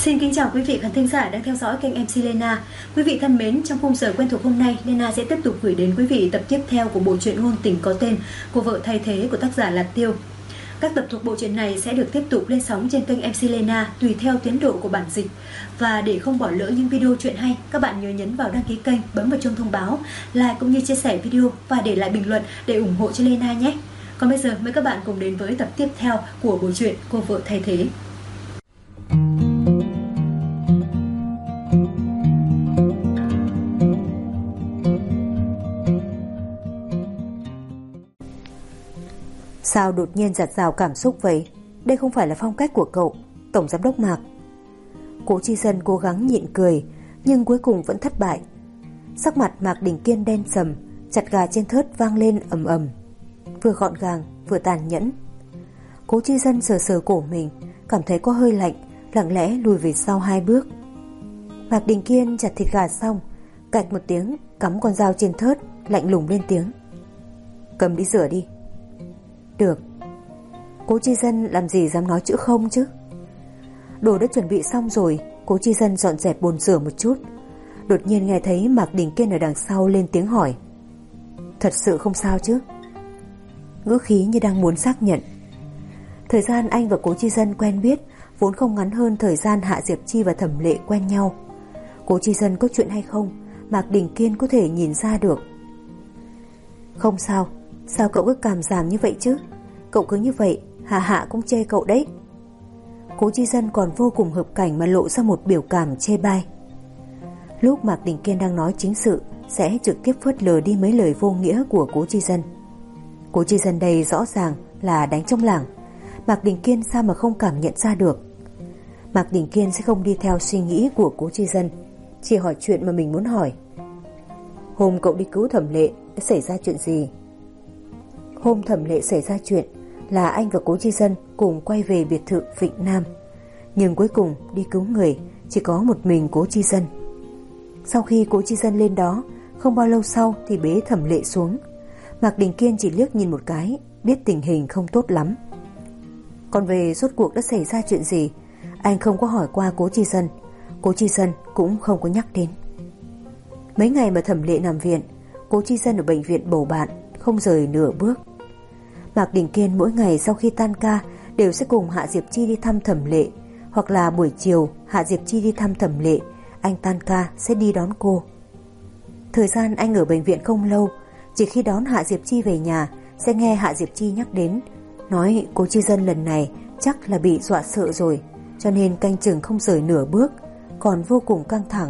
Xin kính chào quý vị khán thính giả đang theo dõi kênh MC Lena. Quý vị thân mến, trong khung giờ quen thuộc hôm nay, Lena sẽ tiếp tục gửi đến quý vị tập tiếp theo của bộ truyện ngôn tình có tên Cô vợ thay thế của tác giả Lạt Tiêu. Các tập thuộc bộ truyện này sẽ được tiếp tục lên sóng trên kênh MC Lena tùy theo tiến độ của bản dịch. Và để không bỏ lỡ những video truyện hay, các bạn nhớ nhấn vào đăng ký kênh, bấm vào chuông thông báo, like cũng như chia sẻ video và để lại bình luận để ủng hộ cho Lena nhé. Còn bây giờ mời các bạn cùng đến với tập tiếp theo của bộ truyện Cô vợ thay thế. Sao đột nhiên giặt rào cảm xúc vậy? Đây không phải là phong cách của cậu, Tổng Giám đốc Mạc. Cố Chi Dân cố gắng nhịn cười, nhưng cuối cùng vẫn thất bại. Sắc mặt Mạc Đình Kiên đen sầm, chặt gà trên thớt vang lên ầm ầm, vừa gọn gàng vừa tàn nhẫn. Cố Chi Dân sờ sờ cổ mình, cảm thấy có hơi lạnh, lặng lẽ lùi về sau 2 bước. Mạc Đình Kiên chặt thịt gà xong, cạch một tiếng cắm con dao trên thớt, lạnh lùng lên tiếng: "Cầm đi rửa đi." "Được." Cố Chi Dân làm gì dám nói chữ không chứ. Đồ đã chuẩn bị xong rồi, Cố Chi Dân dọn dẹp bồn rửa một chút. Đột nhiên nghe thấy Mạc Đình Kiên ở đằng sau lên tiếng hỏi: "Thật sự không sao chứ?" Ngữ khí như đang muốn xác nhận. Thời gian anh và Cố Chi Dân quen biết vốn không ngắn hơn thời gian Hạ Diệp Chi và Thẩm Lệ quen nhau. Cố Chi Dân có chuyện hay không, Mạc Đình Kiên có thể nhìn ra được. "Không sao. Sao cậu cứ cảm giảm như vậy chứ? Cậu cứ như vậy, Hạ cũng chê cậu đấy." Cố Chi Dân còn vô cùng hợp cảnh mà lộ ra một biểu cảm chê bai. Lúc Mạc Đình Kiên đang nói chính sự, sẽ trực tiếp phớt lờ đi mấy lời vô nghĩa của Cố Chi Dân. Cố Chi Dân đây rõ ràng là đánh trong làng, Mạc Đình Kiên sao mà không cảm nhận ra được. Mạc Đình Kiên sẽ không đi theo suy nghĩ của Cố Chi Dân, chỉ hỏi chuyện mà mình muốn hỏi. "Hôm cậu đi cứu Thẩm Lệ đã xảy ra chuyện gì?" Hôm Thẩm Lệ xảy ra chuyện là anh và Cố Chi Dân cùng quay về biệt thự Vịnh Nam, nhưng cuối cùng đi cứu người chỉ có một mình Cố Chi Dân. Sau khi Cố Chi Dân lên đó, không bao lâu sau thì bế Thẩm Lệ xuống. Mạc Đình Kiên chỉ liếc nhìn một cái, biết tình hình không tốt lắm. Còn về rốt cuộc đã xảy ra chuyện gì, anh không có hỏi qua Cố Chi Dân, Cố Chi Dân cũng không có nhắc đến. Mấy ngày mà Thẩm Lệ nằm viện, Cố Chi Dân ở bệnh viện bầu bạn, không rời nửa bước. Mạc Đình Kiên mỗi ngày sau khi tan ca đều sẽ cùng Hạ Diệp Chi đi thăm Thẩm Lệ, hoặc là buổi chiều Hạ Diệp Chi đi thăm Thẩm Lệ, anh tan ca sẽ đi đón cô. Thời gian anh ở bệnh viện không lâu, chỉ khi đón Hạ Diệp Chi về nhà sẽ nghe Hạ Diệp Chi nhắc đến, nói Cố Chi Dân lần này chắc là bị dọa sợ rồi, cho nên canh chừng không rời nửa bước, còn vô cùng căng thẳng.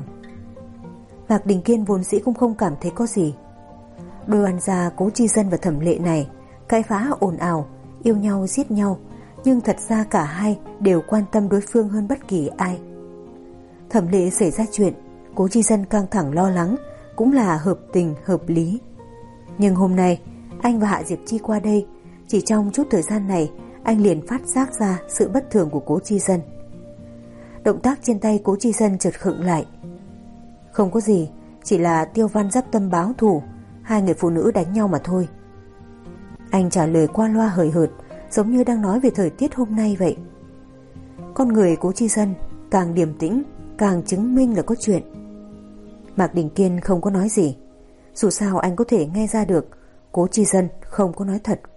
Mạc Đình Kiên vốn dĩ cũng không cảm thấy có gì. Đôi oan gia Cố Chi Dân và Thẩm Lệ này cãi phá ồn ào, yêu nhau giết nhau, nhưng thật ra cả hai đều quan tâm đối phương hơn bất kỳ ai. Thẩm Lệ xảy ra chuyện, Cố Chi Dân căng thẳng lo lắng cũng là hợp tình hợp lý. Nhưng hôm nay anh và Hạ Diệp Chi qua đây, chỉ trong chút thời gian này anh liền phát giác ra sự bất thường của Cố Chi Dân. Động tác trên tay Cố Chi Dân chợt khựng lại. "Không có gì, chỉ là Tiêu Văn dắp tâm báo thù, hai người phụ nữ đánh nhau mà thôi." Anh trả lời qua loa hời hợt, giống như đang nói về thời tiết hôm nay vậy. Con người Cố Chi Dân càng điềm tĩnh, càng chứng minh là có chuyện. Mạc Đình Kiên không có nói gì, dù sao anh có thể nghe ra được Cố Chi Dân không có nói thật.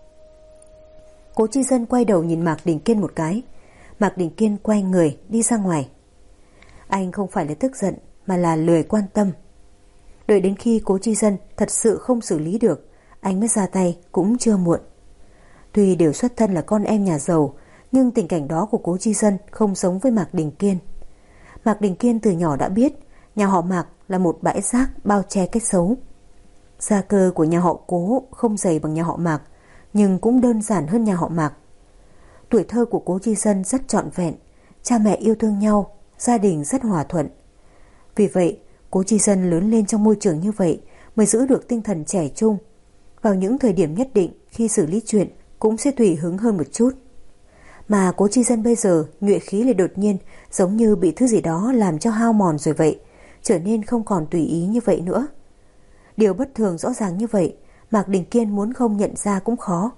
Cố Chi Dân quay đầu nhìn Mạc Đình Kiên một cái, Mạc Đình Kiên quay người đi ra ngoài. Anh không phải là tức giận mà là lười quan tâm. Đợi đến khi Cố Chi Dân thật sự không xử lý được, anh mới ra tay cũng chưa muộn. Tuy đều xuất thân là con em nhà giàu, nhưng tình cảnh đó của Cố Chi Dân không giống với Mạc Đình Kiên. Mạc Đình Kiên từ nhỏ đã biết nhà họ Mạc là một bãi rác bao che cái xấu. Gia cơ của nhà họ Cố không dày bằng nhà họ Mạc, nhưng cũng đơn giản hơn nhà họ Mạc. Tuổi thơ của Cố Chi Dân rất trọn vẹn, cha mẹ yêu thương nhau, gia đình rất hòa thuận. Vì vậy, Cố Chi Dân lớn lên trong môi trường như vậy mới giữ được tinh thần trẻ trung. Vào những thời điểm nhất định khi xử lý chuyện cũng sẽ tùy hứng hơn một chút. Mà Cố Chi Dân bây giờ nhuệ khí lại đột nhiên giống như bị thứ gì đó làm cho hao mòn rồi vậy, trở nên không còn tùy ý như vậy nữa. Điều bất thường rõ ràng như vậy, Mạc Đình Kiên muốn không nhận ra cũng khó.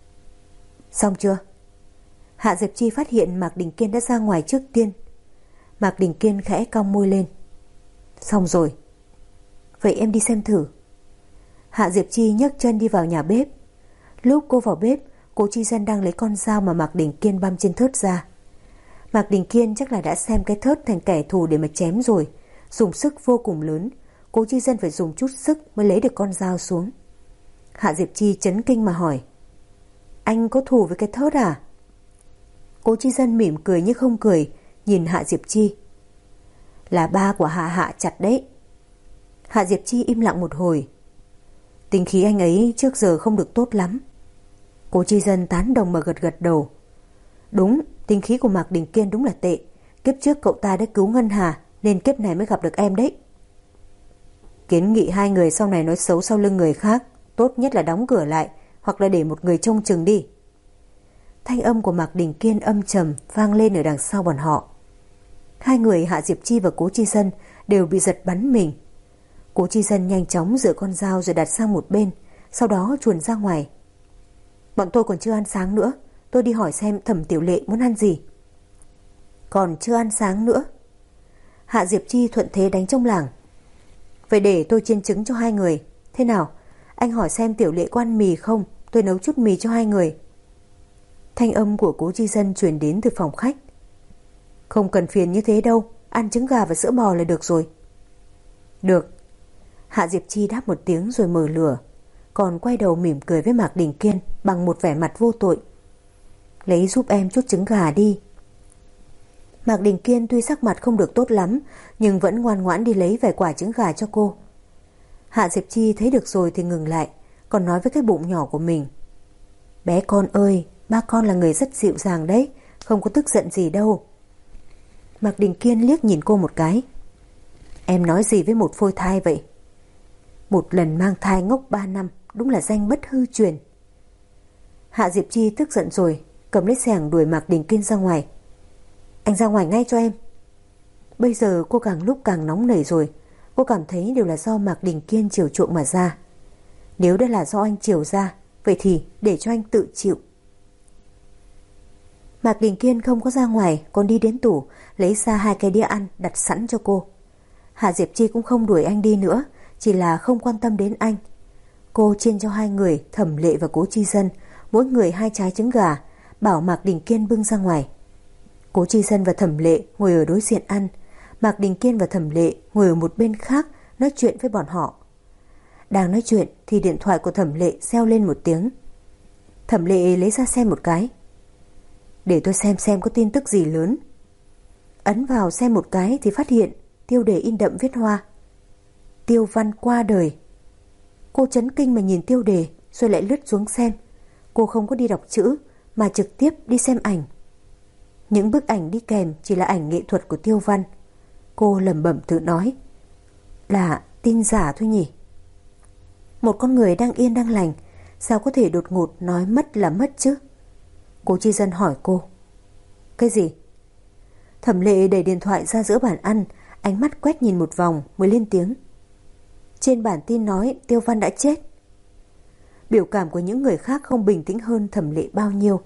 "Xong chưa?" Hạ Diệp Chi phát hiện Mạc Đình Kiên đã ra ngoài trước tiên. Mạc Đình Kiên khẽ cong môi lên. Xong rồi. Vậy em đi xem thử. Hạ Diệp Chi nhấc chân đi vào nhà bếp. Lúc cô vào bếp, Cố Chi Dân đang lấy con dao mà Mạc Đình Kiên băm trên thớt ra. Mạc Đình Kiên chắc là đã xem cái thớt thành kẻ thù để mà chém rồi, dùng sức vô cùng lớn. Cố Chi Dân phải dùng chút sức mới lấy được con dao xuống. Hạ Diệp Chi chấn kinh mà hỏi: Anh có thù với cái thớt à? Cố Chi Dân mỉm cười như không cười, nhìn Hạ Diệp Chi. Là ba của Hạ chặt đấy. Hạ Diệp Chi im lặng một hồi. Tính khí anh ấy trước giờ không được tốt lắm. Cố Chi Dân tán đồng mà gật đầu. Đúng, tính khí của Mạc Đình Kiên đúng là tệ. Kiếp trước cậu ta đã cứu Ngân Hà, nên kiếp này mới gặp được em đấy. Kiến nghị hai người sau này nói xấu sau lưng người khác, tốt nhất là đóng cửa lại, hoặc là để một người trông chừng đi. Thanh âm của Mạc Đình Kiên âm trầm vang lên ở đằng sau bọn họ. Hai người Hạ Diệp Chi và Cố Chi Dân đều bị giật bắn mình. Cố Chi Dân nhanh chóng rửa con dao rồi đặt sang một bên, sau đó chuồn ra ngoài. Bọn tôi còn chưa ăn sáng nữa, tôi đi hỏi xem Thẩm Tiểu Lệ muốn ăn gì. Còn chưa ăn sáng nữa? Hạ Diệp Chi thuận thế đánh trong làng. Vậy để tôi chiên trứng cho hai người. Thế nào, anh hỏi xem Tiểu Lệ có ăn mì không, tôi nấu chút mì cho hai người. Thanh âm của Cố Chi Dân truyền đến từ phòng khách. Không cần phiền như thế đâu, ăn trứng gà và sữa bò là được rồi. Được. Hạ Diệp Chi đáp một tiếng rồi mở lửa, còn quay đầu mỉm cười với Mạc Đình Kiên bằng một vẻ mặt vô tội. Lấy giúp em chút trứng gà đi. Mạc Đình Kiên tuy sắc mặt không được tốt lắm, nhưng vẫn ngoan ngoãn đi lấy vài quả trứng gà cho cô. Hạ Diệp Chi thấy được rồi thì ngừng lại, còn nói với cái bụng nhỏ của mình. Bé con ơi, ba con là người rất dịu dàng đấy, không có tức giận gì đâu. Mạc Đình Kiên liếc nhìn cô một cái. Em nói gì với một phôi thai vậy? Một lần mang thai ngốc 3 năm, đúng là danh bất hư truyền. Hạ Diệp Chi tức giận rồi, cầm lấy xẻng đuổi Mạc Đình Kiên ra ngoài. Anh ra ngoài ngay cho em. Bây giờ cô càng lúc càng nóng nảy rồi. Cô cảm thấy đều là do Mạc Đình Kiên chiều chuộng mà ra. Nếu đã là do anh chiều ra, vậy thì để cho anh tự chịu. Mạc Đình Kiên không có ra ngoài, còn đi đến tủ lấy ra 2 cái đĩa ăn đặt sẵn cho cô. Hạ Diệp Chi cũng không đuổi anh đi nữa, chỉ là không quan tâm đến anh. Cô chiên cho hai người, Thẩm Lệ và Cố Chi Dân, mỗi người 2 trái trứng gà, bảo Mạc Đình Kiên bưng ra ngoài. Cố Chi Dân và Thẩm Lệ ngồi ở đối diện ăn, Mạc Đình Kiên và Thẩm Lệ ngồi ở một bên khác nói chuyện với bọn họ. Đang nói chuyện thì điện thoại của Thẩm Lệ reo lên một tiếng. Thẩm Lệ lấy ra xem một cái. Để tôi xem có tin tức gì lớn. Ấn vào xem một cái thì phát hiện tiêu đề in đậm viết hoa: Tiêu Văn qua đời. Cô chấn kinh mà nhìn tiêu đề rồi lại lướt xuống xem. Cô không có đi đọc chữ mà trực tiếp đi xem ảnh. Những bức ảnh đi kèm chỉ là ảnh nghệ thuật của Tiêu Văn. Cô lẩm bẩm tự nói, là tin giả thôi nhỉ. Một con người đang yên đang lành, sao có thể đột ngột nói mất là mất chứ? Cố Chi Dân hỏi cô. Cái gì? Thẩm Lệ đẩy điện thoại ra giữa bàn ăn, ánh mắt quét nhìn một vòng mới lên tiếng. Trên bản tin nói Tiêu Văn đã chết. Biểu cảm của những người khác không bình tĩnh hơn Thẩm Lệ bao nhiêu.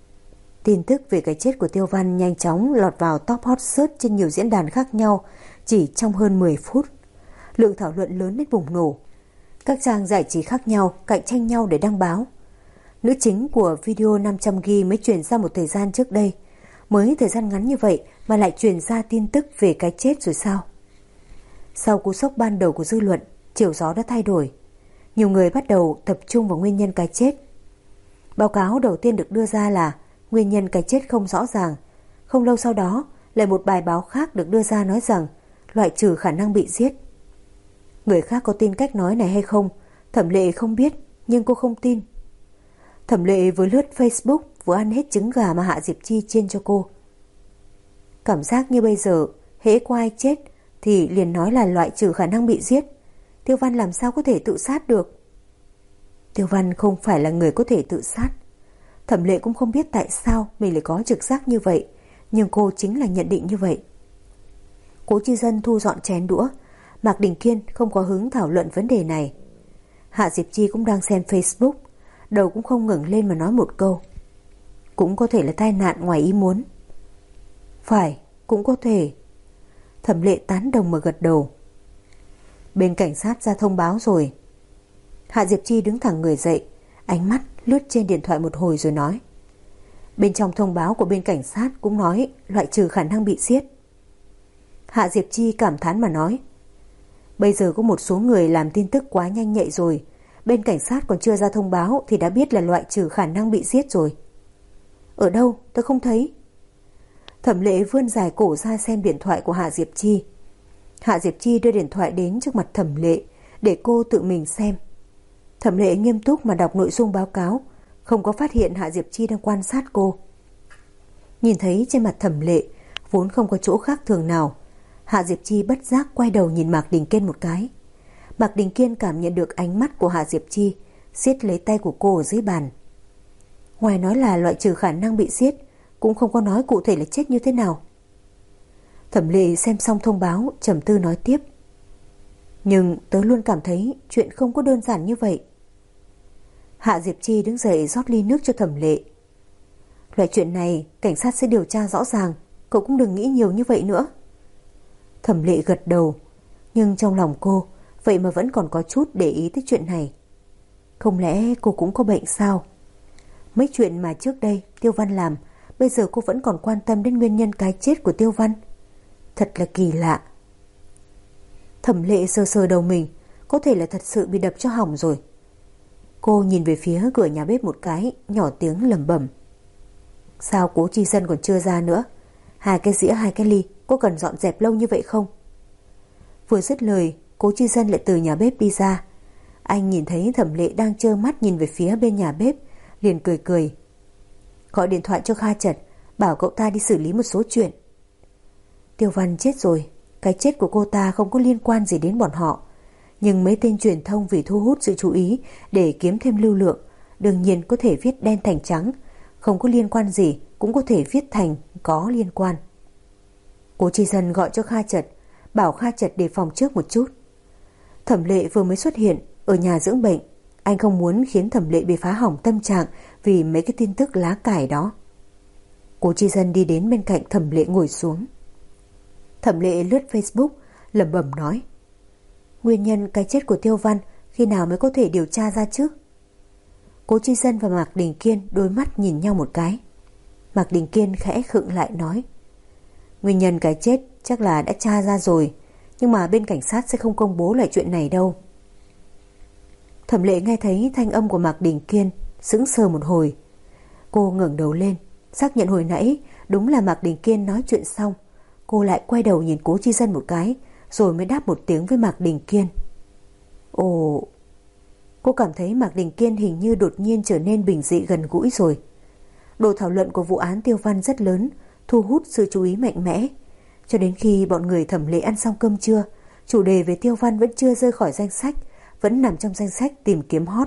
Tin tức về cái chết của Tiêu Văn nhanh chóng lọt vào top hot search trên nhiều diễn đàn khác nhau chỉ trong hơn 10 phút. Lượng thảo luận lớn đến bùng nổ. Các trang giải trí khác nhau cạnh tranh nhau để đăng báo. Nữ chính của video 500GB mới truyền ra một thời gian trước đây. Mới thời gian ngắn như vậy mà lại truyền ra tin tức về cái chết rồi sao? Sau cú sốc ban đầu của dư luận, chiều gió đã thay đổi. Nhiều người bắt đầu tập trung vào nguyên nhân cái chết. Báo cáo đầu tiên được đưa ra là nguyên nhân cái chết không rõ ràng. Không lâu sau đó, lại một bài báo khác được đưa ra nói rằng loại trừ khả năng bị giết. Người khác có tin cách nói này hay không, Thẩm Lệ không biết, nhưng cô không tin. Thẩm Lệ vừa lướt Facebook vừa ăn hết trứng gà mà Hạ Diệp Chi chiên cho cô. Cảm giác như bây giờ, hễ có ai chết thì liền nói là loại trừ khả năng bị giết. Tiêu Văn làm sao có thể tự sát được? Tiêu Văn không phải là người có thể tự sát. Thẩm Lệ cũng không biết tại sao mình lại có trực giác như vậy, nhưng cô chính là nhận định như vậy. Cố Chi Dân thu dọn chén đũa. Mạc Đình Kiên không có hứng thảo luận vấn đề này. Hạ Diệp Chi cũng đang xem Facebook, đầu cũng không ngẩng lên mà nói một câu. Cũng có thể là tai nạn ngoài ý muốn. Phải, cũng có thể. Thẩm Lệ tán đồng mà gật đầu. Bên cảnh sát ra thông báo rồi. Hạ Diệp Chi đứng thẳng người dậy, ánh mắt lướt trên điện thoại một hồi rồi nói. Bên trong thông báo của bên cảnh sát cũng nói loại trừ khả năng bị giết. Hạ Diệp Chi cảm thán mà nói. Bây giờ có một số người làm tin tức quá nhanh nhạy rồi. Bên cảnh sát còn chưa ra thông báo thì đã biết là loại trừ khả năng bị giết rồi. Ở đâu? Tôi không thấy. Thẩm Lệ vươn dài cổ ra xem điện thoại của Hạ Diệp Chi. Hạ Diệp Chi đưa điện thoại đến trước mặt Thẩm Lệ để cô tự mình xem. Thẩm Lệ nghiêm túc mà đọc nội dung báo cáo, không có phát hiện Hạ Diệp Chi đang quan sát cô. Nhìn thấy trên mặt Thẩm Lệ vốn không có chỗ khác thường nào, Hạ Diệp Chi bất giác quay đầu nhìn Mạc Đình Kiên một cái. Mạc Đình Kiên cảm nhận được ánh mắt của Hạ Diệp Chi, siết lấy tay của cô ở dưới bàn. Ngoài nói là loại trừ khả năng bị giết, cũng không có nói cụ thể là chết như thế nào. Thẩm Lệ xem xong thông báo, trầm tư nói tiếp. Nhưng tớ luôn cảm thấy chuyện không có đơn giản như vậy. Hạ Diệp Chi đứng dậy rót ly nước cho Thẩm Lệ. Loại chuyện này cảnh sát sẽ điều tra rõ ràng, cậu cũng đừng nghĩ nhiều như vậy nữa. Thẩm Lệ gật đầu, nhưng trong lòng cô vậy mà vẫn còn có chút để ý tới chuyện này. Không lẽ cô cũng có bệnh sao? Mấy chuyện mà trước đây Tiêu Văn làm, bây giờ cô vẫn còn quan tâm đến nguyên nhân cái chết của Tiêu Văn. Thật là kỳ lạ. Thẩm Lệ sờ sờ đầu mình, có thể là thật sự bị đập cho hỏng rồi. Cô nhìn về phía cửa nhà bếp một cái, nhỏ tiếng lẩm bẩm. Sao Cố Chi Dân còn chưa ra nữa? 2 cái dĩa 2 cái ly, có cần dọn dẹp lâu như vậy không? Vừa dứt lời, Cố Chi Dân lại từ nhà bếp đi ra. Anh nhìn thấy Thẩm Lệ đang trơ mắt nhìn về phía bên nhà bếp, liền cười cười. Gọi điện thoại cho Kha Trật, bảo cậu ta đi xử lý một số chuyện. Tiêu Văn chết rồi, cái chết của cô ta không có liên quan gì đến bọn họ. Nhưng mấy tên truyền thông vì thu hút sự chú ý để kiếm thêm lưu lượng, đương nhiên có thể viết đen thành trắng, không có liên quan gì cũng có thể viết thành có liên quan. Cố Chi Dân gọi cho Kha Trật, bảo Kha Trật đề phòng trước một chút. Thẩm Lệ vừa mới xuất hiện ở nhà dưỡng bệnh, anh không muốn khiến Thẩm Lệ bị phá hỏng tâm trạng vì mấy cái tin tức lá cải đó. Cố Chi Dân đi đến bên cạnh Thẩm Lệ ngồi xuống. Thẩm Lệ lướt Facebook, lẩm bẩm nói. Nguyên nhân cái chết của Tiêu Văn khi nào mới có thể điều tra ra chứ? Cố Chi Dân và Mạc Đình Kiên đôi mắt nhìn nhau một cái. Mạc Đình Kiên khẽ khựng lại nói. Nguyên nhân cái chết chắc là đã tra ra rồi, nhưng mà bên cảnh sát sẽ không công bố lại chuyện này đâu. Thẩm Lệ nghe thấy thanh âm của Mạc Đình Kiên, sững sờ một hồi. Cô ngẩng đầu lên, xác nhận hồi nãy đúng là Mạc Đình Kiên nói chuyện xong. Cô lại quay đầu nhìn Cố Chi Dân một cái, rồi mới đáp một tiếng với Mạc Đình Kiên. Ồ... Cô cảm thấy Mạc Đình Kiên hình như đột nhiên trở nên bình dị gần gũi rồi. Độ thảo luận của vụ án Tiêu Văn rất lớn, thu hút sự chú ý mạnh mẽ. Cho đến khi bọn người Thẩm Lệ ăn xong cơm trưa, chủ đề về Tiêu Văn vẫn chưa rơi khỏi danh sách, vẫn nằm trong danh sách tìm kiếm hot.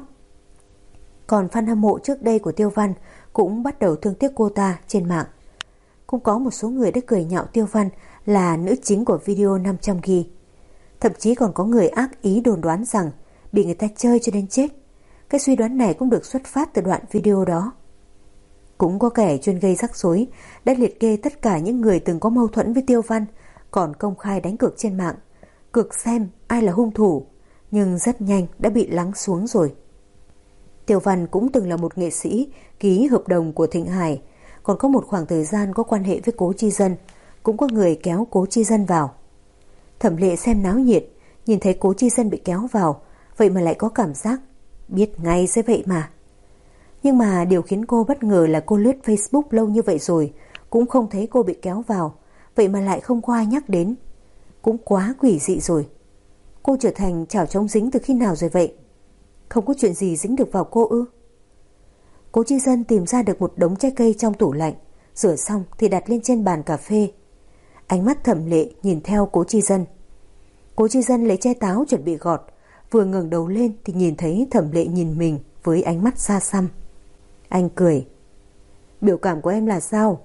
Còn fan hâm mộ trước đây của Tiêu Văn cũng bắt đầu thương tiếc cô ta trên mạng. Cũng có một số người đã cười nhạo Tiêu Văn là nữ chính của video 500GB. Thậm chí còn có người ác ý đồn đoán rằng bị người ta chơi cho đến chết. Cái suy đoán này cũng được xuất phát từ đoạn video đó. Cũng có kẻ chuyên gây rắc rối đã liệt kê tất cả những người từng có mâu thuẫn với Tiêu Văn, còn công khai đánh cược trên mạng, cược xem ai là hung thủ, nhưng rất nhanh đã bị lắng xuống rồi. Tiêu Văn cũng từng là một nghệ sĩ ký hợp đồng của Thịnh Hải, còn có một khoảng thời gian có quan hệ với Cố Chi Dân, cũng có người kéo Cố Chi Dân vào. Thẩm Lệ xem náo nhiệt, nhìn thấy Cố Chi Dân bị kéo vào, vậy mà lại có cảm giác biết ngay sẽ vậy mà. Nhưng mà điều khiến cô bất ngờ là cô lướt Facebook lâu như vậy rồi cũng không thấy cô bị kéo vào, vậy mà lại không có ai nhắc đến. Cũng quá quỷ dị rồi. Cô trở thành chảo chống dính từ khi nào rồi vậy? Không có chuyện gì dính được vào cô ư? Cố Chi Dân tìm ra được một đống trái cây trong tủ lạnh, rửa xong thì đặt lên trên bàn cà phê. Ánh mắt Thẩm Lệ nhìn theo Cố Chi Dân. Cố Chi Dân lấy trái táo chuẩn bị gọt, vừa ngẩng đầu lên thì nhìn thấy Thẩm Lệ nhìn mình với ánh mắt xa xăm. Anh cười. Biểu cảm của em là sao?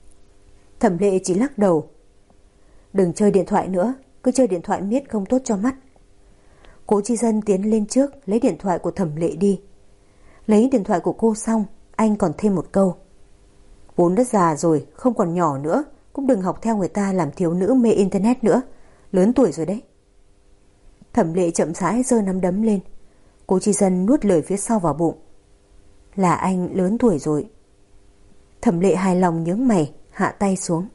Thẩm Lệ chỉ lắc đầu. Đừng chơi điện thoại nữa, cứ chơi điện thoại miết không tốt cho mắt. Cố Chi Dân tiến lên trước lấy điện thoại của Thẩm Lệ đi. Lấy điện thoại của cô xong, anh còn thêm một câu. Vốn đã già rồi, không còn nhỏ nữa, cũng đừng học theo người ta làm thiếu nữ mê internet nữa. Lớn tuổi rồi đấy. Thẩm Lệ chậm rãi giơ nắm đấm lên. Cố Chi Dân nuốt lời phía sau vào bụng. Là anh lớn tuổi rồi. Thẩm Lệ hài lòng nhướng mày, hạ tay xuống.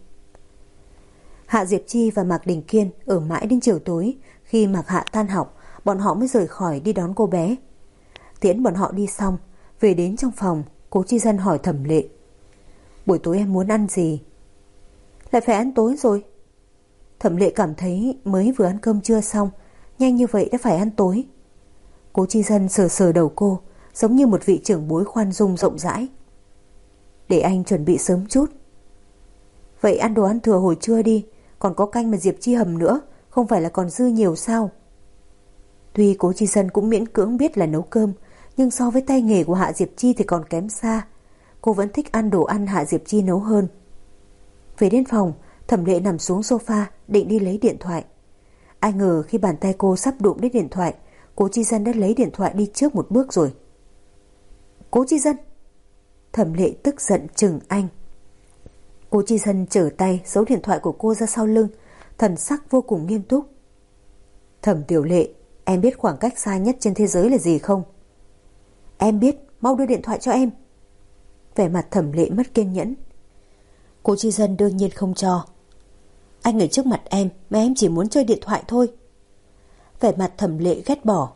Hạ Diệp Chi và Mạc Đình Kiên ở mãi đến chiều tối. Khi Mạc Hạ tan học, bọn họ mới rời khỏi đi đón cô bé. Tiễn bọn họ đi xong, về đến trong phòng, Cố Chi Dân hỏi Thẩm Lệ. Buổi tối em muốn ăn gì? Lại phải ăn tối rồi. Thẩm Lệ cảm thấy mới vừa ăn cơm trưa xong, nhanh như vậy đã phải ăn tối. Cố Chi Dân sờ sờ đầu cô, giống như một vị trưởng bối khoan dung rộng rãi. Để anh chuẩn bị sớm chút. Vậy ăn đồ ăn thừa hồi trưa đi, còn có canh mà Diệp Chi hầm nữa, không phải là còn dư nhiều sao? Tuy Cố Chi Dân cũng miễn cưỡng biết là nấu cơm, nhưng so với tay nghề của Hạ Diệp Chi thì còn kém xa. Cô vẫn thích ăn đồ ăn Hạ Diệp Chi nấu hơn. Về đến phòng, Thẩm Lệ nằm xuống sofa định đi lấy điện thoại. Ai ngờ khi bàn tay cô sắp đụng đến điện thoại, Cố Chi Dân đã lấy điện thoại đi trước một bước rồi. Cố Chi Dân! Thẩm Lệ tức giận chừng anh. Cố Chi Dân trở tay giấu điện thoại của cô ra sau lưng, thần sắc vô cùng nghiêm túc. Thẩm Tiểu Lệ, em biết khoảng cách xa nhất trên thế giới là gì không? Em biết, mau đưa điện thoại cho em. Vẻ mặt Thẩm Lệ mất kiên nhẫn. Cố Chi Dân đương nhiên không cho. Anh ở trước mặt em mà em chỉ muốn chơi điện thoại thôi. Vẻ mặt Thẩm Lệ ghét bỏ.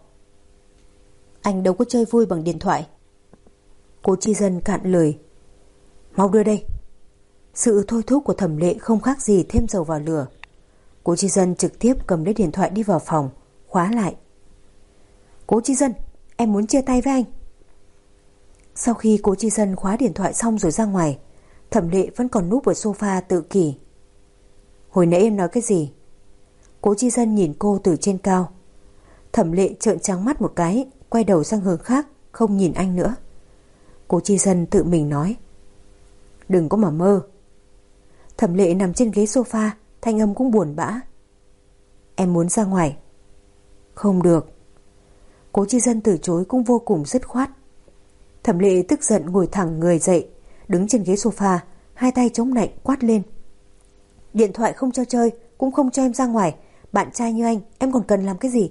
Anh đâu có chơi vui bằng điện thoại. Cố Chi Dân cạn lời. Mau đưa đây. Sự thôi thúc của Thẩm Lệ không khác gì thêm dầu vào lửa. Cố Chi Dân trực tiếp cầm lấy điện thoại đi vào phòng, khóa lại. Cố Chi Dân, em muốn chia tay với anh. Sau khi Cố Chi Dân khóa điện thoại xong rồi ra ngoài, Thẩm Lệ vẫn còn núp ở sofa tự kỷ. Hồi nãy em nói cái gì? Cố Chi Dân nhìn cô từ trên cao. Thẩm Lệ trợn trắng mắt một cái, quay đầu sang hướng khác, không nhìn anh nữa. Cố Chi Dân tự mình nói. Đừng có mà mơ. Thẩm Lệ nằm trên ghế sofa, thanh âm cũng buồn bã. Em muốn ra ngoài. Không được. Cố Chi Dân từ chối cũng vô cùng dứt khoát. Thẩm Lệ tức giận ngồi thẳng người dậy, đứng trên ghế sofa, hai tay chống lạnh quát lên. Điện thoại không cho chơi, cũng không cho em ra ngoài. Bạn trai như anh, em còn cần làm cái gì?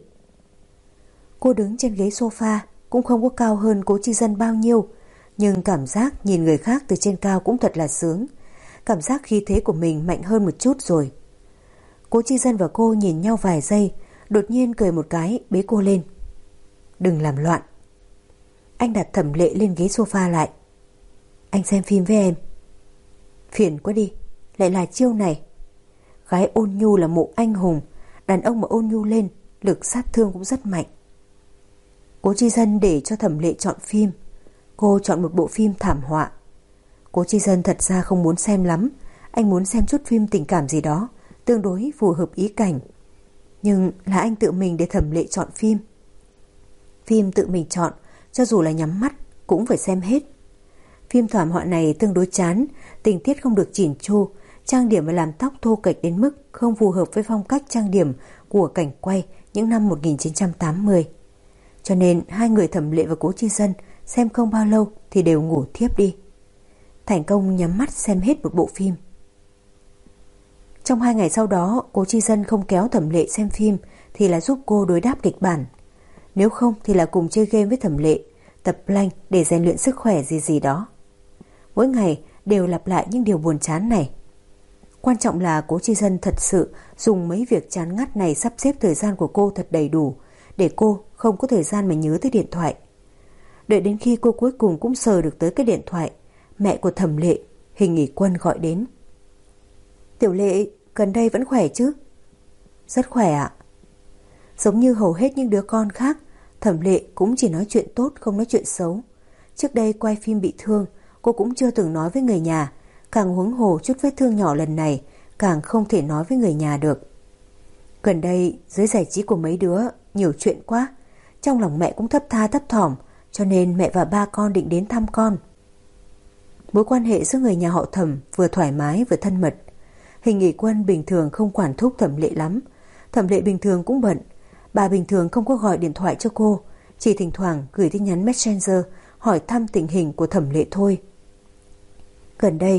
Cô đứng trên ghế sofa, cũng không có cao hơn Cố Chi Dân bao nhiêu, nhưng cảm giác nhìn người khác từ trên cao cũng thật là sướng. Cảm giác khí thế của mình mạnh hơn một chút rồi. Cố Chi Dân và cô nhìn nhau vài giây, đột nhiên cười một cái, bế cô lên. Đừng làm loạn. Anh đặt Thẩm Lệ lên ghế sofa lại. Anh xem phim với em. Phiền quá đi, lại là chiêu này. Gái ôn nhu là mộ anh hùng, đàn ông mà ôn nhu lên, lực sát thương cũng rất mạnh. Cố Chi Dân để cho Thẩm Lệ chọn phim. Cô chọn một bộ phim thảm họa. Cố Chi Dân thật ra không muốn xem lắm, anh muốn xem chút phim tình cảm gì đó, tương đối phù hợp ý cảnh. Nhưng là anh tự mình để Thẩm Lệ chọn phim. Phim tự mình chọn, cho dù là nhắm mắt cũng phải xem hết. Phim thảm họa này tương đối chán, tình tiết không được chỉn chu, trang điểm và làm tóc thô kệch đến mức không phù hợp với phong cách trang điểm của cảnh quay những năm 1980. Cho nên hai người Thẩm Lệ và Cố Chi Dân xem không bao lâu thì đều ngủ thiếp đi. Thành công nhắm mắt xem hết một bộ phim. Trong 2 ngày sau đó, Cố Chi Dân không kéo Thẩm Lệ xem phim thì là giúp cô đối đáp kịch bản. Nếu không thì là cùng chơi game với Thẩm Lệ, tập plank để rèn luyện sức khỏe gì đó. Mỗi ngày đều lặp lại những điều buồn chán này. Quan trọng là Cố Chi Dân thật sự dùng mấy việc chán ngắt này sắp xếp thời gian của cô thật đầy đủ, để cô không có thời gian mà nhớ tới điện thoại. Đợi đến khi cô cuối cùng cũng sờ được tới cái điện thoại, mẹ của Thẩm Lệ, Hình ỷ Quân gọi đến. Tiểu Lệ, gần đây vẫn khỏe chứ? Rất khỏe ạ. Giống như hầu hết những đứa con khác, Thẩm Lệ cũng chỉ nói chuyện tốt không nói chuyện xấu. Trước đây quay phim bị thương, cô cũng chưa từng nói với người nhà, càng huống hồ chút vết thương nhỏ lần này, càng không thể nói với người nhà được. Gần đây giới giải trí của mấy đứa nhiều chuyện quá, trong lòng mẹ cũng thấp tha thấp thỏm, cho nên mẹ và ba con định đến thăm con. Mối quan hệ giữa người nhà họ Thẩm vừa thoải mái vừa thân mật. Hình ỷ Quân bình thường không quản thúc Thẩm Lệ lắm, Thẩm Lệ bình thường cũng bận. Bà bình thường không có gọi điện thoại cho cô, chỉ thỉnh thoảng gửi tin nhắn Messenger hỏi thăm tình hình của Thẩm Lệ thôi. Gần đây,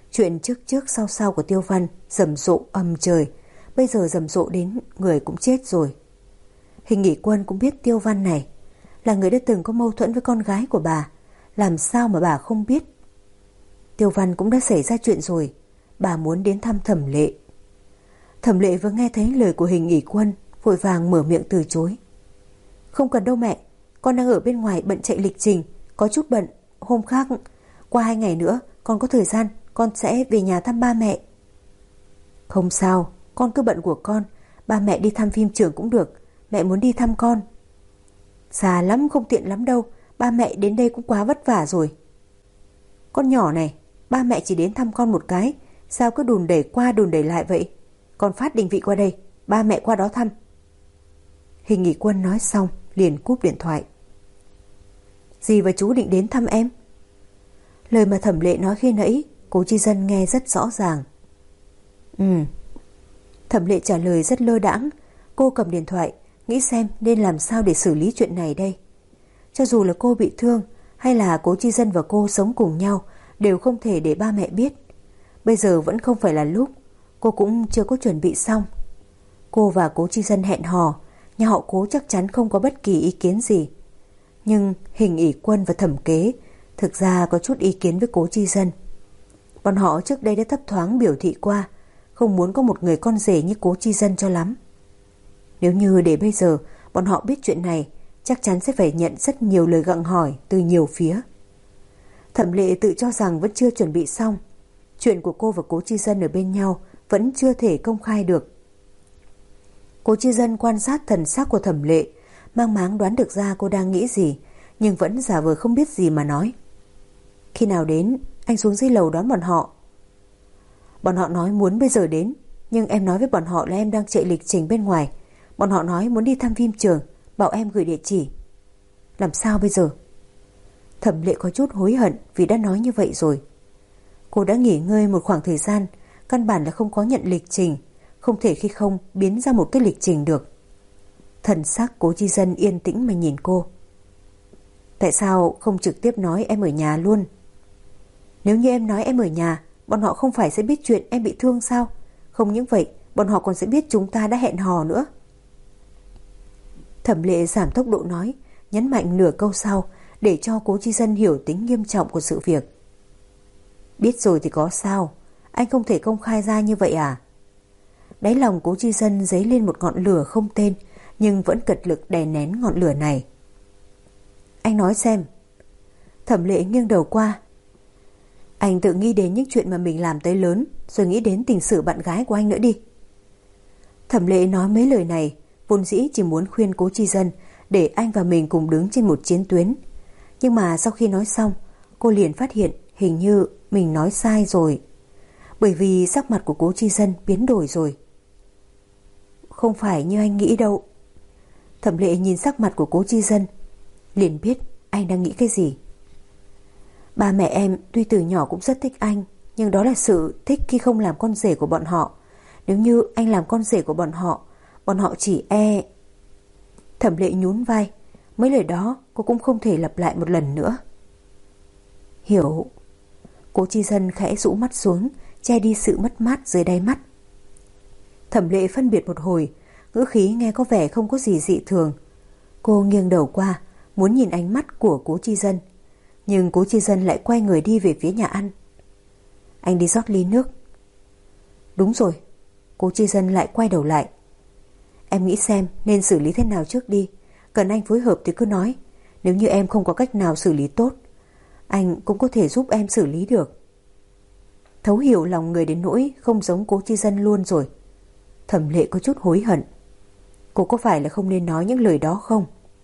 Chuyện trước trước sau sau của Tiêu Văn rầm rộ âm trời, bây giờ rầm rộ đến người cũng chết rồi. Hình Nghị Quân cũng biết Tiêu Văn này là người đã từng có mâu thuẫn với con gái của bà, làm sao mà bà không biết. Tiêu Văn cũng đã xảy ra chuyện rồi, bà muốn đến thăm Thẩm Lệ. Thẩm Lệ vừa nghe thấy lời của Hình Nghị Quân, vội vàng mở miệng từ chối. Không cần đâu mẹ, con đang ở bên ngoài bận chạy lịch trình, có chút bận, hôm khác, qua 2 ngày nữa con có thời gian, con sẽ về nhà thăm ba mẹ. Không sao, con cứ bận của con, ba mẹ đi thăm phim trường cũng được, mẹ muốn đi thăm con. Xa lắm không tiện lắm đâu, ba mẹ đến đây cũng quá vất vả rồi. Con nhỏ này, ba mẹ chỉ đến thăm con một cái, sao cứ đùn đẩy qua đùn đẩy lại vậy? Con phát định vị qua đây, ba mẹ qua đó thăm. Hình Nghị Quân nói xong liền cúp điện thoại. Dì và chú định đến thăm em. Lời mà Thẩm Lệ nói khi nãy Cố Chi Dân nghe rất rõ ràng. Thẩm Lệ trả lời rất lơ đãng. Cô cầm điện thoại nghĩ xem nên làm sao để xử lý chuyện này đây. Cho dù là cô bị thương hay là Cố Chi Dân và cô sống cùng nhau, đều không thể để ba mẹ biết. Bây giờ vẫn không phải là lúc, cô cũng chưa có chuẩn bị xong. Cô và Cố Chi Dân hẹn hò, nhà họ Cố chắc chắn không có bất kỳ ý kiến gì. Nhưng Hình ỷ Quân và Thẩm Kế thực ra có chút ý kiến với Cố Chi Dân. Bọn họ trước đây đã thấp thoáng biểu thị qua không muốn có một người con rể như Cố Chi Dân cho lắm. Nếu như để bây giờ bọn họ biết chuyện này, chắc chắn sẽ phải nhận rất nhiều lời gặng hỏi từ nhiều phía. Thẩm Lệ tự cho rằng vẫn chưa chuẩn bị xong. Chuyện của cô và Cố Chi Dân ở bên nhau vẫn chưa thể công khai được. Cố Chi Dân quan sát thần sắc của Thẩm Lệ, mang máng đoán được ra cô đang nghĩ gì, nhưng vẫn giả vờ không biết gì mà nói. Khi nào đến, anh xuống dưới lầu đón bọn họ. Bọn họ nói muốn bây giờ đến, nhưng em nói với bọn họ là em đang chạy lịch trình bên ngoài. Bọn họ nói muốn đi thăm phim trường, bảo em gửi địa chỉ. Làm sao bây giờ? Thẩm Lệ có chút hối hận vì đã nói như vậy rồi. Cô đã nghỉ ngơi một khoảng thời gian, căn bản là không có nhận lịch trình, không thể khi không biến ra một cái lịch trình được. Thần sắc Cố Chi Dân yên tĩnh mà nhìn cô. Tại sao không trực tiếp nói em ở nhà luôn? Nếu như em nói em ở nhà, bọn họ không phải sẽ biết chuyện em bị thương sao? Không những vậy, bọn họ còn sẽ biết chúng ta đã hẹn hò nữa. Thẩm Lệ giảm tốc độ nói, nhấn mạnh nửa câu sau để cho Cố Chi Dân hiểu tính nghiêm trọng của sự việc. Biết rồi thì có sao? Anh không thể công khai ra như vậy à? Đáy lòng Cố Chi Dân dấy lên một ngọn lửa không tên, nhưng vẫn cật lực đè nén ngọn lửa này. Anh nói xem. Thẩm Lệ nghiêng đầu qua. Anh tự nghĩ đến những chuyện mà mình làm tới lớn, rồi nghĩ đến tình sự bạn gái của anh nữa đi. Thẩm Lệ nói mấy lời này vốn dĩ chỉ muốn khuyên Cố Chi Dân để anh và mình cùng đứng trên một chiến tuyến. Nhưng mà sau khi nói xong, cô liền phát hiện hình như mình nói sai rồi. Bởi vì sắc mặt của Cố Chi Dân biến đổi rồi. Không phải như anh nghĩ đâu. Thẩm Lệ nhìn sắc mặt của Cố Chi Dân, liền biết anh đang nghĩ cái gì. Ba mẹ em tuy từ nhỏ cũng rất thích anh, nhưng đó là sự thích khi không làm con rể của bọn họ. Nếu như anh làm con rể của bọn họ chỉ e... Thẩm Lệ nhún vai. Mấy lời đó cô cũng không thể lặp lại một lần nữa. Hiểu. Cố Chi Dân khẽ rũ mắt xuống, che đi sự mất mát dưới đáy mắt. Thẩm Lệ phân biệt một hồi, ngữ khí nghe có vẻ không có gì dị thường. Cô nghiêng đầu qua, muốn nhìn ánh mắt của Cố Chi Dân, nhưng Cố Chi Dân lại quay người đi về phía nhà ăn. Anh đi rót ly nước. Đúng rồi. Cố Chi Dân lại quay đầu lại. Em nghĩ xem nên xử lý thế nào trước đi. Cần anh phối hợp thì cứ nói. Nếu như em không có cách nào xử lý tốt, anh cũng có thể giúp em xử lý được. Thấu hiểu lòng người đến nỗi không giống Cố Chi Dân luôn rồi. Thẩm Lệ có chút hối hận. Cô có phải là không nên nói những lời đó không?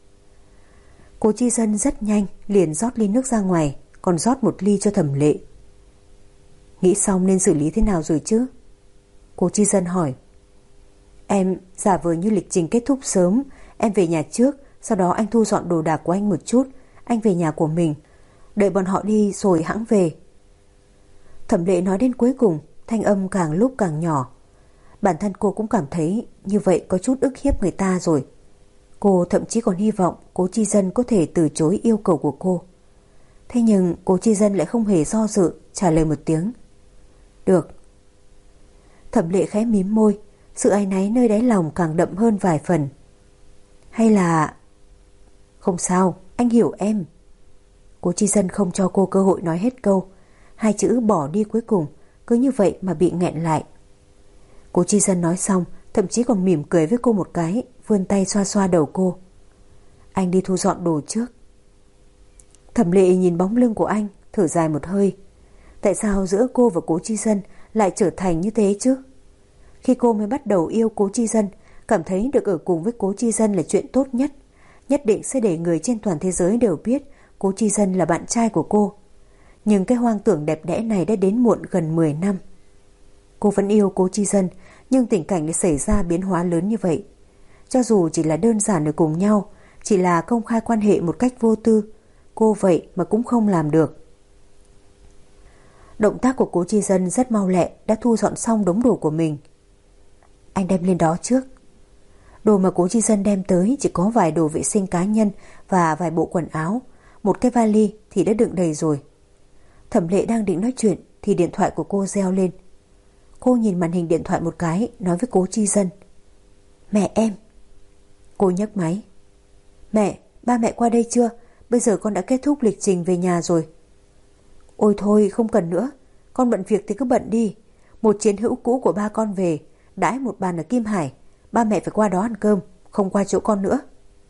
Cố Chi Dân rất nhanh liền rót ly nước ra ngoài, còn rót một ly cho Thẩm Lệ. Nghĩ xong nên xử lý thế nào rồi chứ? Cố Chi Dân hỏi. Em giả vờ như lịch trình kết thúc sớm, em về nhà trước, sau đó anh thu dọn đồ đạc của anh một chút, anh về nhà của mình, đợi bọn họ đi rồi hẵng về. Thẩm Lệ nói đến cuối cùng, thanh âm càng lúc càng nhỏ. Bản thân cô cũng cảm thấy như vậy có chút ức hiếp người ta rồi. Cô thậm chí còn hy vọng Cố Chi Dân có thể từ chối yêu cầu của cô. Thế nhưng Cố Chi Dân lại không hề do dự, trả lời một tiếng. Được. Thẩm Lệ khẽ mím môi, sự áy náy nơi đáy lòng càng đậm hơn vài phần. Hay là... Không sao, anh hiểu em. Cố Chi Dân không cho cô cơ hội nói hết câu. Hai chữ bỏ đi cuối cùng cứ như vậy mà bị nghẹn lại. Cố Chi Dân nói xong, thậm chí còn mỉm cười với cô một cái, vươn tay xoa xoa đầu cô. Anh đi thu dọn đồ trước. Thẩm Lệ nhìn bóng lưng của anh, thở dài một hơi. Tại sao giữa cô và Cố Chi Dân lại trở thành như thế chứ? Khi cô mới bắt đầu yêu Cố Chi Dân, cảm thấy được ở cùng với Cố Chi Dân là chuyện tốt nhất, nhất định sẽ để người trên toàn thế giới đều biết Cố Chi Dân là bạn trai của cô. Nhưng cái hoang tưởng đẹp đẽ này đã đến muộn gần 10 năm. Cô vẫn yêu Cố Chi Dân, nhưng tình cảnh lại xảy ra biến hóa lớn như vậy. Cho dù chỉ là đơn giản ở cùng nhau, chỉ là công khai quan hệ một cách vô tư, cô vậy mà cũng không làm được. Động tác của Cố Chi Dân rất mau lẹ, đã thu dọn xong đống đồ của mình. Anh đem lên đó trước. Đồ mà Cố Chi Dân đem tới chỉ có vài đồ vệ sinh cá nhân và vài bộ quần áo. Một cái vali thì đã đựng đầy rồi. Thẩm Lệ đang định nói chuyện thì điện thoại của cô reo lên. Cô nhìn màn hình điện thoại một cái, nói với Cố Chi Dân. Mẹ em. Cô nhấc máy. Mẹ, ba mẹ qua đây chưa? Bây giờ con đã kết thúc lịch trình về nhà rồi. Ôi thôi, không cần nữa. Con bận việc thì cứ bận đi. Một chiến hữu cũ của ba con về, đãi một bàn ở Kim Hải. Ba mẹ phải qua đó ăn cơm, không qua chỗ con nữa.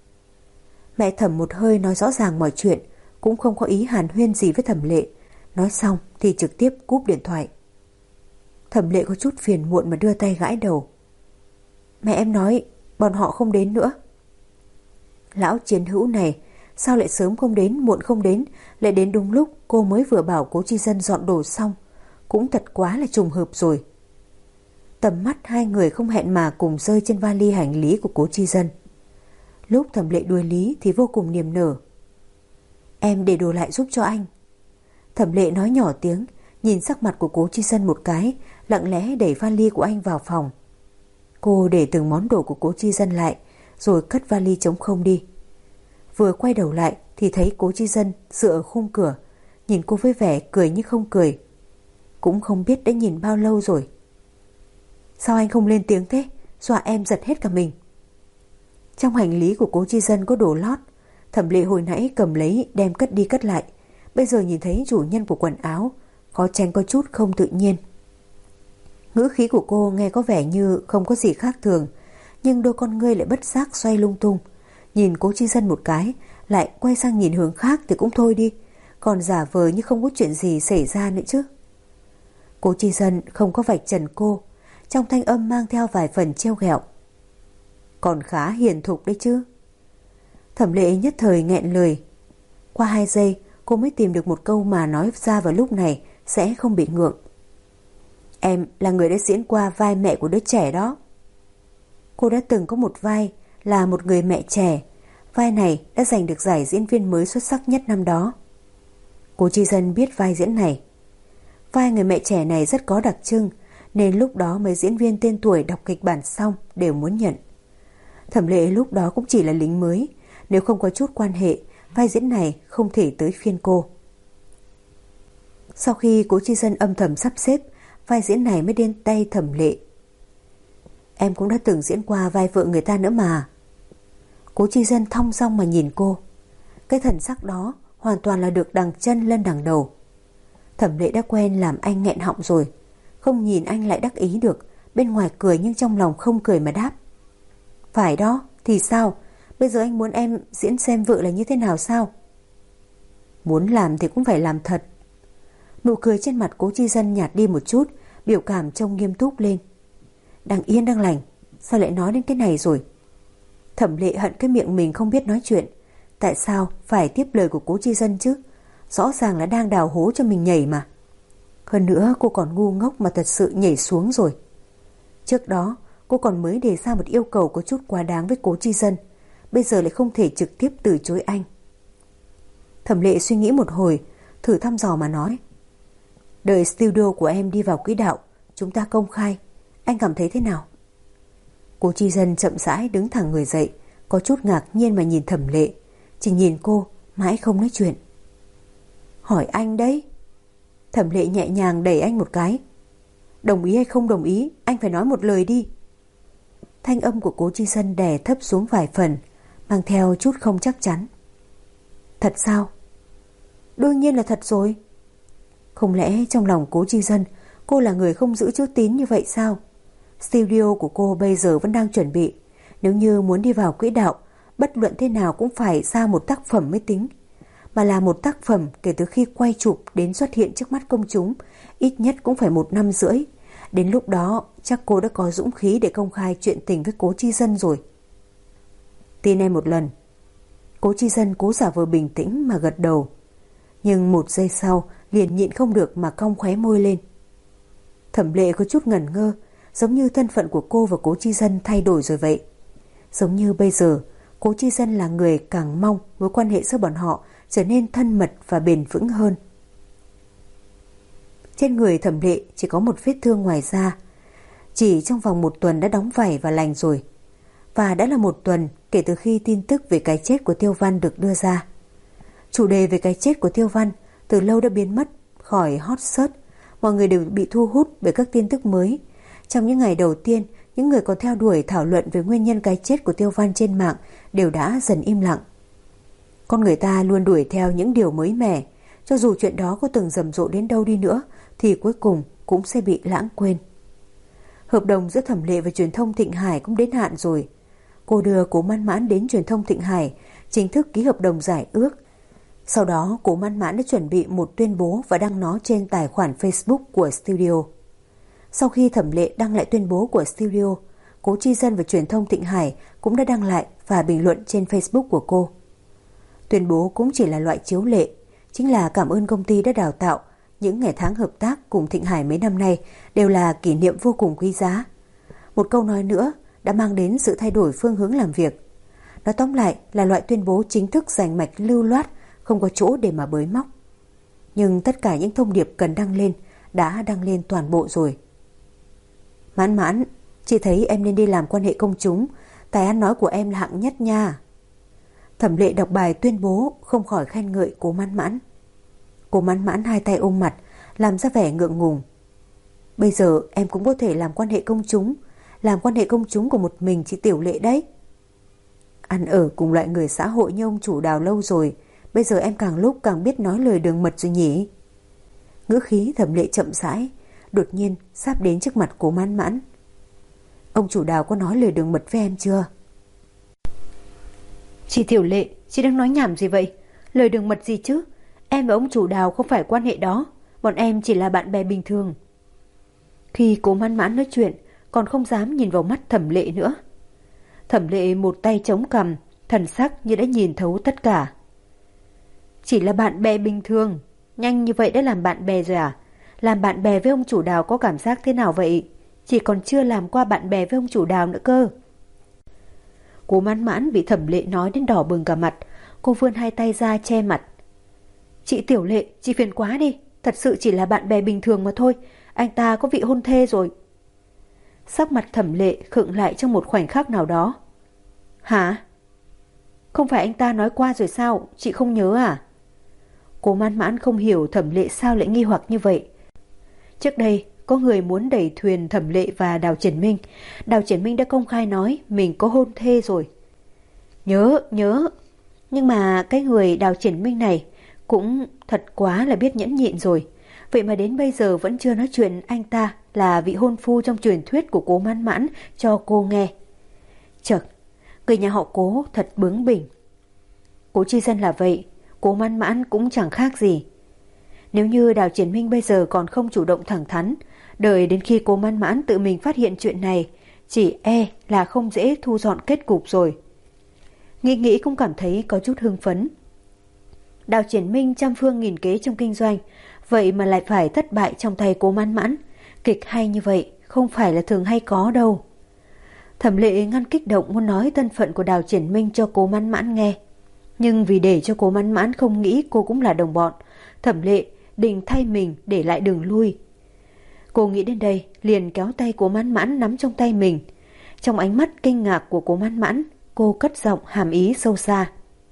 Mẹ Thẩm một hơi nói rõ ràng mọi chuyện, cũng không có ý hàn huyên gì với Thẩm Lệ. Nói xong thì trực tiếp cúp điện thoại. Thẩm Lệ có chút phiền muộn mà đưa tay gãi đầu. Mẹ em nói bọn họ không đến nữa. Lão chiến hữu này sao lại sớm không đến, muộn không đến, lại đến đúng lúc cô mới vừa bảo Cố Chi Dân dọn đồ xong. Cũng thật quá là trùng hợp rồi. Tầm mắt hai người không hẹn mà cùng rơi trên vali hành lý của Cố Chi Dân. Lúc Thẩm Lệ đuổi lý thì vô cùng niềm nở. Em để đồ lại giúp cho anh. Thẩm Lệ nói nhỏ tiếng, nhìn sắc mặt của Cố Chi Dân một cái, lặng lẽ đẩy vali của anh vào phòng. Cô để từng món đồ của Cố Chi Dân lại, rồi cất vali trống không đi. Vừa quay đầu lại thì thấy Cố Chi Dân dựa ở khung cửa, nhìn cô với vẻ cười như không cười. Cũng không biết đã nhìn bao lâu rồi. Sao anh không lên tiếng thế? Dọa em giật hết cả mình. Trong hành lý của Cố Chi Dân có đồ lót. Thẩm Lệ hồi nãy cầm lấy đem cất đi cất lại, bây giờ nhìn thấy chủ nhân của quần áo, khó tránh có chút không tự nhiên. Ngữ khí của cô nghe có vẻ như không có gì khác thường, nhưng đôi con ngươi lại bất giác xoay lung tung. Nhìn Cố Chi Dân một cái, lại quay sang nhìn hướng khác thì cũng thôi đi, còn giả vờ như không có chuyện gì xảy ra nữa chứ. Cố Chi Dân không có vạch trần cô, trong thanh âm mang theo vài phần trêu ghẹo. Còn khá hiền thục đấy chứ. Thẩm Lệ nhất thời nghẹn lời. Qua 2 giây cô mới tìm được một câu mà nói ra vào lúc này sẽ không bị ngượng. Em là người đã diễn qua vai mẹ của đứa trẻ đó. Cô đã từng có một vai là một người mẹ trẻ. Vai này đã giành được giải diễn viên mới xuất sắc nhất năm đó. Cố Chi Dân biết vai diễn này. Vai người mẹ trẻ này rất có đặc trưng, nên lúc đó mấy diễn viên tên tuổi đọc kịch bản xong đều muốn nhận. Thẩm Lệ lúc đó cũng chỉ là lính mới, nếu không có chút quan hệ, vai diễn này không thể tới phiên cô. Sau khi Cố Chi Dân âm thầm sắp xếp, vai diễn này mới đến tay Thẩm Lệ. Em cũng đã từng diễn qua vai vợ người ta nữa mà. Cố Chi Dân thong dong mà nhìn cô. Cái thần sắc đó hoàn toàn là được đằng chân lên đằng đầu. Thẩm Lệ đã quen làm anh nghẹn họng rồi, không nhìn anh lại đắc ý được, bên ngoài cười nhưng trong lòng không cười mà đáp. Phải đó, thì sao? Bây giờ anh muốn em diễn xem vợ là như thế nào sao? Muốn làm thì cũng phải làm thật. Nụ cười trên mặt Cố Chi Dân nhạt đi một chút, biểu cảm trông nghiêm túc lên. Đang yên đang lành, sao lại nói đến cái này rồi? Thẩm Lệ hận cái miệng mình không biết nói chuyện. Tại sao phải tiếp lời của Cố Chi Dân chứ? Rõ ràng là đang đào hố cho mình nhảy mà. Hơn nữa cô còn ngu ngốc mà thật sự nhảy xuống rồi. Trước đó cô còn mới đề ra một yêu cầu có chút quá đáng với Cố Chi Dân, bây giờ lại không thể trực tiếp từ chối anh. Thẩm Lệ suy nghĩ một hồi, thử thăm dò mà nói. Đợi studio của em đi vào quỹ đạo, chúng ta công khai, anh cảm thấy thế nào? Cố Chi Dân chậm rãi đứng thẳng người dậy, có chút ngạc nhiên mà nhìn Thẩm Lệ, chỉ nhìn cô mãi không nói chuyện. Hỏi anh đấy. Thẩm Lệ nhẹ nhàng đẩy anh một cái. Đồng ý hay không đồng ý, anh phải nói một lời đi. Thanh âm của Cố Chi Dân đè thấp xuống vài phần, mang theo chút không chắc chắn. Thật sao? Đương nhiên là thật rồi. Không lẽ trong lòng Cố Chi Dân, cô là người không giữ chữ tín như vậy sao? Studio của cô bây giờ vẫn đang chuẩn bị. Nếu như muốn đi vào quỹ đạo, bất luận thế nào cũng phải ra một tác phẩm mới tính. Mà là một tác phẩm kể từ khi quay chụp đến xuất hiện trước mắt công chúng, ít nhất cũng phải 1 năm rưỡi. Đến lúc đó chắc cô đã có dũng khí để công khai chuyện tình với Cố Chi Dân rồi. Tin em một lần. Cố Chi Dân cố giả vờ bình tĩnh mà gật đầu. Nhưng 1 giây sau liền nhịn không được mà cong khóe môi lên. Thẩm Lệ có chút ngẩn ngơ, giống như thân phận của cô và Cố Chi Dân thay đổi rồi vậy. Giống như bây giờ Cố Chi Dân là người càng mong mối quan hệ giữa bọn họ trở nên thân mật và bền vững hơn. Trên người Thẩm Lệ chỉ có một vết thương ngoài da. Chỉ trong vòng 1 tuần đã đóng vảy và lành rồi. Và đã là 1 tuần kể từ khi tin tức về cái chết của Tiêu Văn được đưa ra. Chủ đề về cái chết của Tiêu Văn từ lâu đã biến mất khỏi hot search. Mọi người đều bị thu hút bởi các tin tức mới. Trong những ngày đầu tiên, những người còn theo đuổi thảo luận về nguyên nhân cái chết của Tiêu Văn trên mạng đều đã dần im lặng. Con người ta luôn đuổi theo những điều mới mẻ, cho dù chuyện đó có từng rầm rộ đến đâu đi nữa thì cuối cùng cũng sẽ bị lãng quên. Hợp đồng giữa Thẩm Lệ và truyền thông Thịnh Hải cũng đến hạn rồi. Cô đưa Cố Mãn Mãn đến truyền thông Thịnh Hải, chính thức ký hợp đồng giải ước. Sau đó Cố Mãn Mãn đã chuẩn bị một tuyên bố và đăng nó trên tài khoản Facebook của studio. Sau khi Thẩm Lệ đăng lại tuyên bố của studio, Cố Chi Dân và truyền thông Thịnh Hải cũng đã đăng lại và bình luận trên Facebook của cô. Tuyên bố cũng chỉ là loại chiếu lệ, chính là cảm ơn công ty đã đào tạo. Những ngày tháng hợp tác cùng Thịnh Hải mấy năm nay đều là kỷ niệm vô cùng quý giá. Một câu nói nữa đã mang đến sự thay đổi phương hướng làm việc. Nói tóm lại là loại tuyên bố chính thức rành mạch lưu loát, không có chỗ để mà bới móc. Nhưng tất cả những thông điệp cần đăng lên đã đăng lên toàn bộ rồi. Mãn Mãn, chị thấy em nên đi làm quan hệ công chúng, tài ăn nói của em là hạng nhất nha. Thẩm Lệ đọc bài tuyên bố không khỏi khen ngợi Cố Mãn Mãn. Cố Mãn Mãn hai tay ôm mặt, làm ra vẻ ngượng ngùng. Bây giờ em cũng có thể làm quan hệ công chúng, làm quan hệ công chúng của một mình chị Tiểu Lệ đấy. Ăn ở cùng loại người xã hội như ông chủ Đào lâu rồi, bây giờ em càng lúc càng biết nói lời đường mật rồi nhỉ. Ngữ khí Thẩm Lệ chậm rãi, đột nhiên sắp đến trước mặt Cố Mãn Mãn. Ông chủ Đào có nói lời đường mật với em chưa? Chị Tiểu Lệ, chị đang nói nhảm gì vậy? Lời đường mật gì chứ? Em và ông chủ Đào không phải quan hệ đó. Bọn em chỉ là bạn bè bình thường. Khi Cố Mãn Mãn nói chuyện, còn không dám nhìn vào mắt Thẩm Lệ nữa. Thẩm Lệ một tay chống cằm, thần sắc như đã nhìn thấu tất cả. Chỉ là bạn bè bình thường? Nhanh như vậy đã làm bạn bè rồi à? Làm bạn bè với ông chủ Đào có cảm giác thế nào vậy? Chị còn chưa làm qua bạn bè với ông chủ Đào nữa cơ. Cố Mãn Mãn bị Thẩm Lệ nói đến đỏ bừng cả mặt. Cô vươn hai tay ra che mặt. Chị Tiểu Lệ, chị phiền quá đi. Thật sự chỉ là bạn bè bình thường mà thôi. Anh ta có vị hôn thê rồi. Sắc mặt Thẩm Lệ khựng lại trong một khoảnh khắc nào đó. Hả? Không phải anh ta nói qua rồi sao? Chị không nhớ à? Cố Mãn Mãn không hiểu Thẩm Lệ sao lại nghi hoặc như vậy. Trước đây có người muốn đẩy thuyền Thẩm Lệ và Đào Triển Minh. Đào Triển Minh đã công khai nói mình có hôn thê rồi. Nhớ. Nhưng mà cái người Đào Triển Minh này cũng thật quá là biết nhẫn nhịn rồi. Vậy mà đến bây giờ vẫn chưa nói chuyện anh ta là vị hôn phu trong truyền thuyết của Cố Mãn Mãn cho cô nghe. Chật, người nhà họ Cố thật bướng bỉnh. Cố Chi Dân là vậy, Cố Mãn Mãn cũng chẳng khác gì. Nếu như Đào Triển Minh bây giờ còn không chủ động thẳng thắn, đợi đến khi Cố Mãn Mãn tự mình phát hiện chuyện này, chỉ là không dễ thu dọn kết cục rồi. Nghĩ cũng cảm thấy có chút hưng phấn. Đào Triển Minh trăm phương nghìn kế trong kinh doanh, vậy mà lại phải thất bại trong tay Cố Mãn Mãn. Kịch hay như vậy không phải là thường hay có đâu. Thẩm Lệ ngăn kích động muốn nói thân phận của Đào Triển Minh cho Cố Mãn Mãn nghe. Nhưng vì để cho Cố Mãn Mãn không nghĩ cô cũng là đồng bọn, Thẩm Lệ định thay mình để lại đường lui. Cô nghĩ đến đây liền kéo tay Cố Mãn Mãn nắm trong tay mình. Trong ánh mắt kinh ngạc của Cố Mãn Mãn, cô cất giọng hàm ý sâu xa.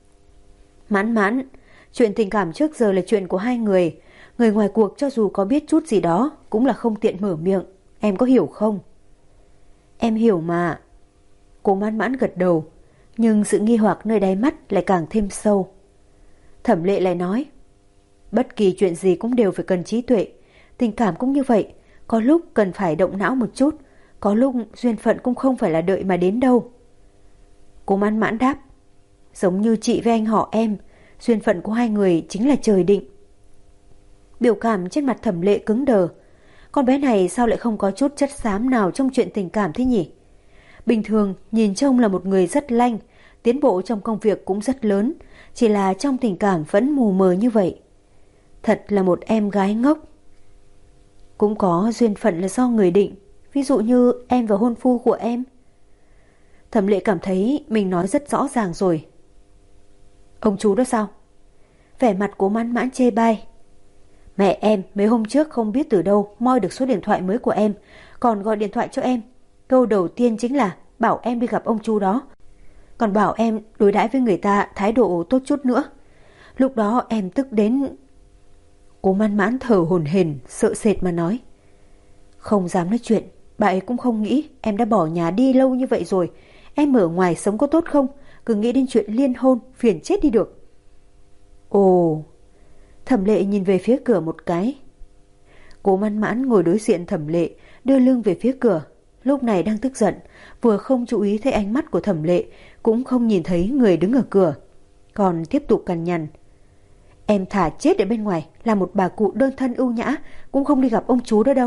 Mãn Mãn, chuyện tình cảm trước giờ là chuyện của hai người. Người ngoài cuộc cho dù có biết chút gì đó cũng là không tiện mở miệng, em có hiểu không? Em hiểu mà. Cố Mãn Mãn gật đầu, nhưng sự nghi hoặc nơi đáy mắt lại càng thêm sâu. Thẩm Lệ lại nói, bất kỳ chuyện gì cũng đều phải cần trí tuệ, tình cảm cũng như vậy, có lúc cần phải động não một chút, có lúc duyên phận cũng không phải là đợi mà đến đâu. Cố Mãn Mãn đáp, giống như chị với anh họ em, duyên phận của hai người chính là trời định. Biểu cảm trên mặt Thẩm Lệ cứng đờ. Con bé này sao lại không có chút chất xám nào trong chuyện tình cảm thế nhỉ? Bình thường nhìn trông là một người rất lanh, tiến bộ trong công việc cũng rất lớn, chỉ là trong tình cảm vẫn mù mờ như vậy. Thật là một em gái ngốc. Cũng có duyên phận là do người định, ví dụ như em và hôn phu của em. Thẩm Lệ cảm thấy mình nói rất rõ ràng rồi. Ông chú đó sao? Vẻ mặt Cố Mãn Mãn chê bai. Mẹ em mấy hôm trước không biết từ đâu moi được số điện thoại mới của em, còn gọi điện thoại cho em. Câu đầu tiên chính là bảo em đi gặp ông chú đó, còn bảo em đối đãi với người ta thái độ tốt chút nữa. Lúc đó em tức đến... Cố Mãn Mãn thở hổn hển, sợ sệt mà nói. Không dám nói chuyện, bà ấy cũng không nghĩ em đã bỏ nhà đi lâu như vậy rồi. Em ở ngoài sống có tốt không? Cứ nghĩ đến chuyện liên hôn, phiền chết đi được. Ồ... Thẩm Lệ nhìn về phía cửa một cái. Cố Mãn Mãn ngồi đối diện Thẩm Lệ, đưa lưng về phía cửa. Lúc này đang tức giận, vừa không chú ý thấy ánh mắt của Thẩm Lệ, cũng không nhìn thấy người đứng ở cửa, còn tiếp tục cằn nhằn. Em thả chết ở bên ngoài, là một bà cụ đơn thân ưu nhã, cũng không đi gặp ông chú đó đâu.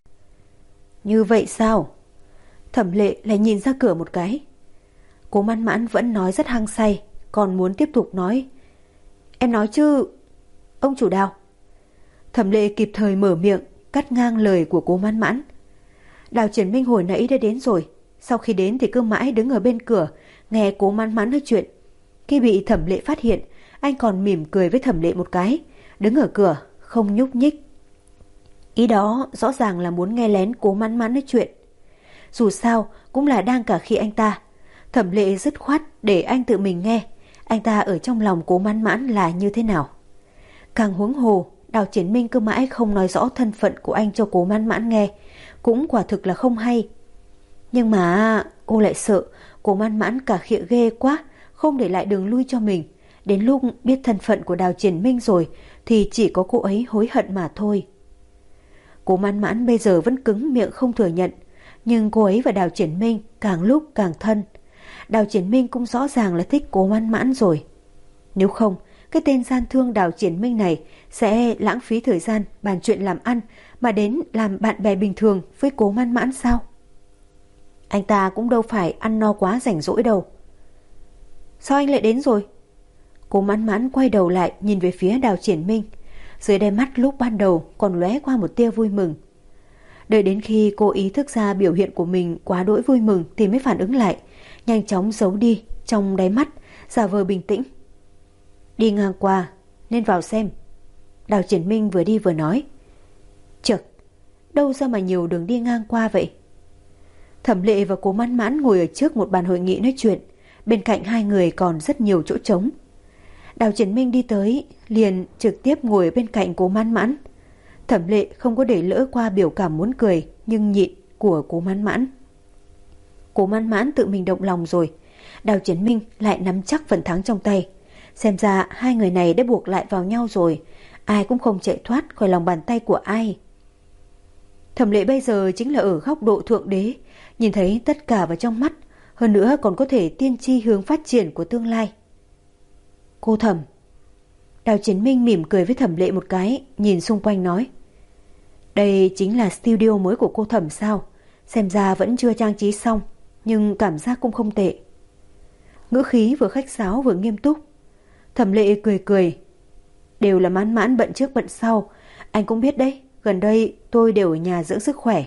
Như vậy sao? Thẩm Lệ lại nhìn ra cửa một cái. Cố Mãn Mãn vẫn nói rất hăng say, còn muốn tiếp tục nói. Em nói chứ... Ông chủ Đào. Thẩm Lệ kịp thời mở miệng, cắt ngang lời của Cố Mãn Mãn. Đào Triển Minh hồi nãy đã đến rồi. Sau khi đến thì cứ mãi đứng ở bên cửa, nghe Cố Mãn Mãn nói chuyện. Khi bị Thẩm Lệ phát hiện, anh còn mỉm cười với Thẩm Lệ một cái, đứng ở cửa, không nhúc nhích. Ý đó rõ ràng là muốn nghe lén Cố Mãn Mãn nói chuyện. Dù sao, cũng là đang cả khi anh ta. Thẩm Lệ dứt khoát để anh tự mình nghe, anh ta ở trong lòng Cố Mãn Mãn là như thế nào. Càng huống hồ, Đào Triển Minh cứ mãi không nói rõ thân phận của anh cho Cố Mãn Mãn nghe, cũng quả thực là không hay. Nhưng mà cô lại sợ Cố Mãn Mãn cả khịa ghê quá, không để lại đường lui cho mình. Đến lúc biết thân phận của Đào Triển Minh rồi thì chỉ có cô ấy hối hận mà thôi. Cố Mãn Mãn bây giờ vẫn cứng miệng không thừa nhận, nhưng cô ấy và Đào Triển Minh càng lúc càng thân. Đào Triển Minh cũng rõ ràng là thích Cố Mãn Mãn rồi. Nếu không, cái tên gian thương Đào Triển Minh này sẽ lãng phí thời gian bàn chuyện làm ăn mà đến làm bạn bè bình thường với Cố Mãn Mãn sao? Anh ta cũng đâu phải ăn no quá rảnh rỗi đâu. Sao anh lại đến rồi? Cố Mãn Mãn quay đầu lại nhìn về phía Đào Triển Minh. Dưới đáy mắt lúc ban đầu còn lóe qua một tia vui mừng. Đợi đến khi cô ý thức ra biểu hiện của mình quá đỗi vui mừng thì mới phản ứng lại, nhanh chóng giấu đi trong đáy mắt, giả vờ bình tĩnh. Đi ngang qua nên vào xem. Đào Triển Minh vừa đi vừa nói. Chật, đâu ra mà nhiều đường đi ngang qua vậy? Thẩm Lệ và Cố Mãn Mãn ngồi ở trước một bàn hội nghị nói chuyện, bên cạnh hai người còn rất nhiều chỗ trống. Đào Triển Minh đi tới liền trực tiếp ngồi bên cạnh Cố Mãn Mãn. Thẩm Lệ không có để lỡ qua biểu cảm muốn cười nhưng nhịn của Cố Mãn Mãn. Cố Mãn Mãn tự mình động lòng rồi, Đào Triển Minh lại nắm chắc phần thắng trong tay. Xem ra hai người này đã buộc lại vào nhau rồi, ai cũng không chạy thoát khỏi lòng bàn tay của ai. Thẩm Lệ bây giờ chính là ở góc độ thượng đế, nhìn thấy tất cả vào trong mắt, hơn nữa còn có thể tiên tri hướng phát triển của tương lai. Cô Thẩm. Đào Triển Minh mỉm cười với Thẩm Lệ một cái, nhìn xung quanh nói. Đây chính là studio mới của cô Thẩm sao? Xem ra vẫn chưa trang trí xong, nhưng cảm giác cũng không tệ. Ngữ khí vừa khách sáo vừa nghiêm túc. Thẩm Lệ cười cười. Đều là Mãn Mãn bận trước bận sau, anh cũng biết đấy, gần đây tôi đều ở nhà dưỡng sức khỏe.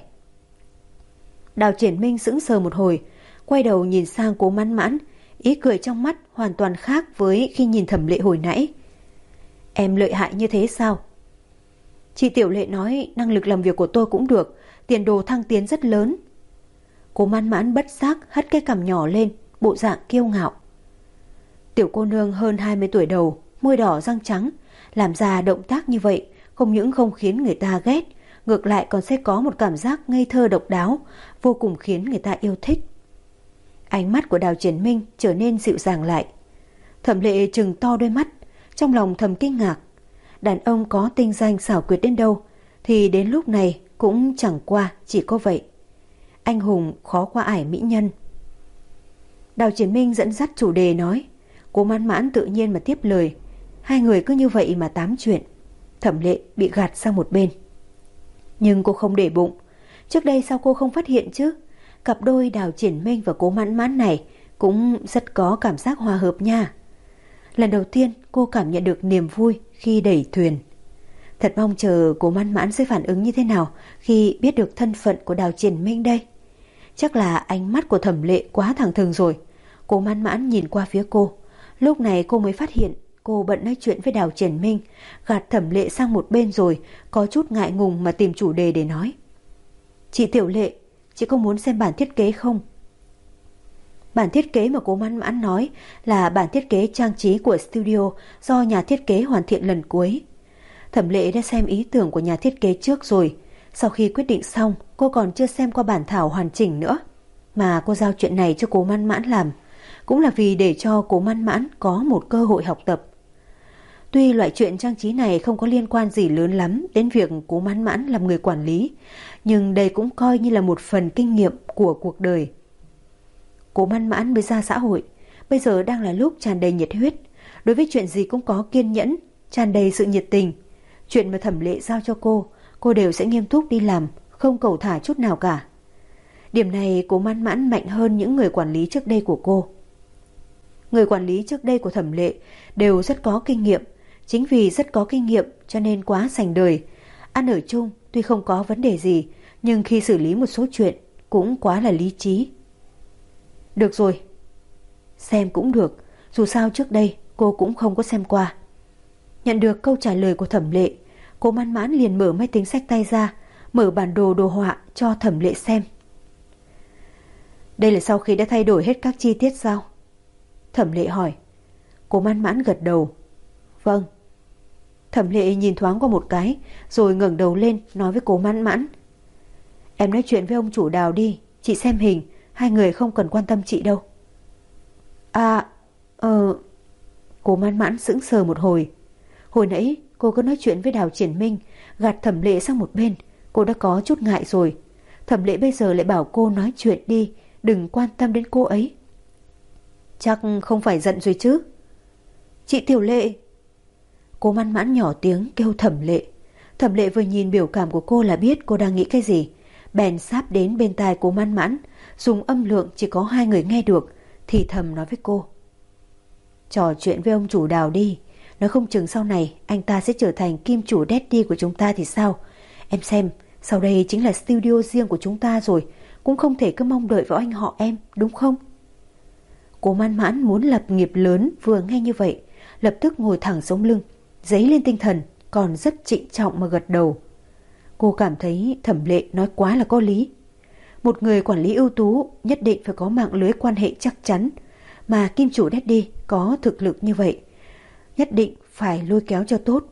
Đào Triển Minh sững sờ một hồi, quay đầu nhìn sang Cố Mãn Mãn, ý cười trong mắt hoàn toàn khác với khi nhìn Thẩm Lệ hồi nãy. Em lợi hại như thế sao? Chị Tiểu Lệ nói năng lực làm việc của tôi cũng được, tiền đồ thăng tiến rất lớn. Cố Mãn Mãn bất giác hất cái cằm nhỏ lên, bộ dạng kiêu ngạo. Tiểu cô nương hơn 20 tuổi đầu, môi đỏ răng trắng, làm ra động tác như vậy không những không khiến người ta ghét, ngược lại còn sẽ có một cảm giác ngây thơ độc đáo, vô cùng khiến người ta yêu thích. Ánh mắt của Đào Triển Minh trở nên dịu dàng lại. Thẩm Lệ trừng to đôi mắt, trong lòng thầm kinh ngạc. Đàn ông có tinh danh xảo quyệt đến đâu thì đến lúc này cũng chẳng qua chỉ có vậy. Anh hùng khó qua ải mỹ nhân. Đào Triển Minh dẫn dắt chủ đề nói. Cố Mãn Mãn tự nhiên mà tiếp lời. Hai người cứ như vậy mà tám chuyện. Thẩm Lệ bị gạt sang một bên. Nhưng cô không để bụng. Trước đây sao cô không phát hiện chứ? Cặp đôi Đào Triển Minh và Cố Mãn Mãn này cũng rất có cảm giác hòa hợp nha. Lần đầu tiên cô cảm nhận được niềm vui khi đẩy thuyền. Thật mong chờ Cố Mãn Mãn sẽ phản ứng như thế nào khi biết được thân phận của Đào Triển Minh đây. Chắc là ánh mắt của Thẩm Lệ quá thẳng thừng rồi. Cố Mãn Mãn nhìn qua phía cô. Lúc này cô mới phát hiện cô bận nói chuyện với Đào Triển Minh, gạt Thẩm Lệ sang một bên rồi có chút ngại ngùng mà tìm chủ đề để nói. Chị Tiểu Lệ, chị có muốn xem bản thiết kế không? Bản thiết kế mà Cố Mãn Mãn nói là bản thiết kế trang trí của studio do nhà thiết kế hoàn thiện lần cuối. Thẩm Lệ đã xem ý tưởng của nhà thiết kế trước rồi. Sau khi quyết định xong, cô còn chưa xem qua bản thảo hoàn chỉnh nữa. Mà cô giao chuyện này cho Cố Mãn Mãn làm, cũng là vì để cho Cố Mãn Mãn có một cơ hội học tập. Tuy loại chuyện trang trí này không có liên quan gì lớn lắm đến việc Cố Mãn Mãn làm người quản lý, nhưng đây cũng coi như là một phần kinh nghiệm của cuộc đời. Cố Mãn Mãn mới ra xã hội, bây giờ đang là lúc tràn đầy nhiệt huyết, đối với chuyện gì cũng có kiên nhẫn, tràn đầy sự nhiệt tình. Chuyện mà Thẩm Lệ giao cho cô đều sẽ nghiêm túc đi làm, không cẩu thả chút nào cả. Điểm này Cố Mãn Mãn mạnh hơn những người quản lý trước đây của cô. Người quản lý trước đây của Thẩm Lệ đều rất có kinh nghiệm, chính vì rất có kinh nghiệm cho nên quá sành đời. Ăn ở chung tuy không có vấn đề gì, nhưng khi xử lý một số chuyện cũng quá là lý trí. Được rồi, xem cũng được, dù sao trước đây cô cũng không có xem qua. Nhận được câu trả lời của Thẩm Lệ, Cố Mãn Mãn liền mở máy tính xách tay ra, mở bản đồ đồ họa cho Thẩm Lệ xem. Đây là sau khi đã thay đổi hết các chi tiết sao? Thẩm Lệ hỏi. Cố Mãn Mãn gật đầu. Vâng. Thẩm Lệ nhìn thoáng qua một cái, rồi ngẩng đầu lên nói với Cố Mãn Mãn. Em nói chuyện với ông chủ Đào đi, chị xem hình, hai người không cần quan tâm chị đâu. Cố Mãn Mãn sững sờ một hồi. Hồi nãy cô có nói chuyện với Đào Triển Minh, gạt Thẩm Lệ sang một bên, cô đã có chút ngại rồi. Thẩm Lệ bây giờ lại bảo cô nói chuyện đi, đừng quan tâm đến cô ấy. Chắc không phải giận rồi chứ? Chị Tiểu Lệ. Cố Mãn Mãn nhỏ tiếng kêu Thẩm Lệ. Thẩm Lệ vừa nhìn biểu cảm của cô là biết cô đang nghĩ cái gì, bèn sáp đến bên tai Cố Mãn Mãn, dùng âm lượng chỉ có hai người nghe được, thì thầm nói với cô. Trò chuyện với ông chủ Đào đi, nói không chừng sau này anh ta sẽ trở thành kim chủ daddy của chúng ta thì sao? Em xem, sau đây chính là studio riêng của chúng ta rồi, cũng không thể cứ mong đợi vào anh họ em, đúng không? Cố Mãn Mãn muốn lập nghiệp lớn vừa nghe như vậy, lập tức ngồi thẳng sống lưng, dấy lên tinh thần, còn rất trịnh trọng mà gật đầu. Cô cảm thấy Thẩm Lệ nói quá là có lý. Một người quản lý ưu tú nhất định phải có mạng lưới quan hệ chắc chắn, mà kim chủ daddy có thực lực như vậy, nhất định phải lôi kéo cho tốt.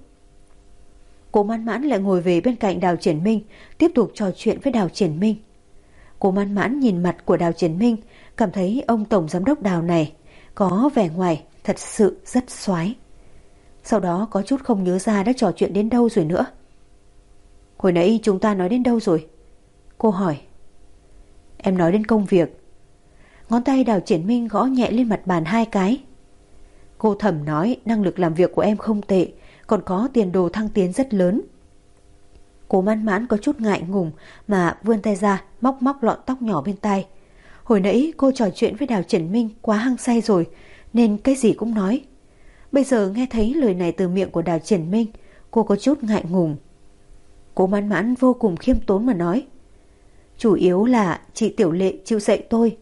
Cố Mãn Mãn lại ngồi về bên cạnh Đào Triển Minh, tiếp tục trò chuyện với Đào Triển Minh. Cố Mãn Mãn nhìn mặt của Đào Triển Minh, cảm thấy ông tổng giám đốc Đào này có vẻ ngoài thật sự rất xoái. Sau đó có chút không nhớ ra đã trò chuyện đến đâu rồi nữa. Hồi nãy chúng ta nói đến đâu rồi? Cô hỏi. Em nói đến công việc. Ngón tay Đào Triển Minh gõ nhẹ lên mặt bàn hai cái. Cô Thẩm nói năng lực làm việc của em không tệ, còn có tiền đồ thăng tiến rất lớn. Cố Mãn Mãn có chút ngại ngùng mà vươn tay ra móc lọn tóc nhỏ bên tai. Hồi nãy cô trò chuyện với Đào Triển Minh quá hăng say rồi, nên cái gì cũng nói. Bây giờ nghe thấy lời này từ miệng của Đào Triển Minh, cô có chút ngại ngùng. Cố Mãn Mãn vô cùng khiêm tốn mà nói. Chủ yếu là chị Tiểu Lệ chịu dạy tôi.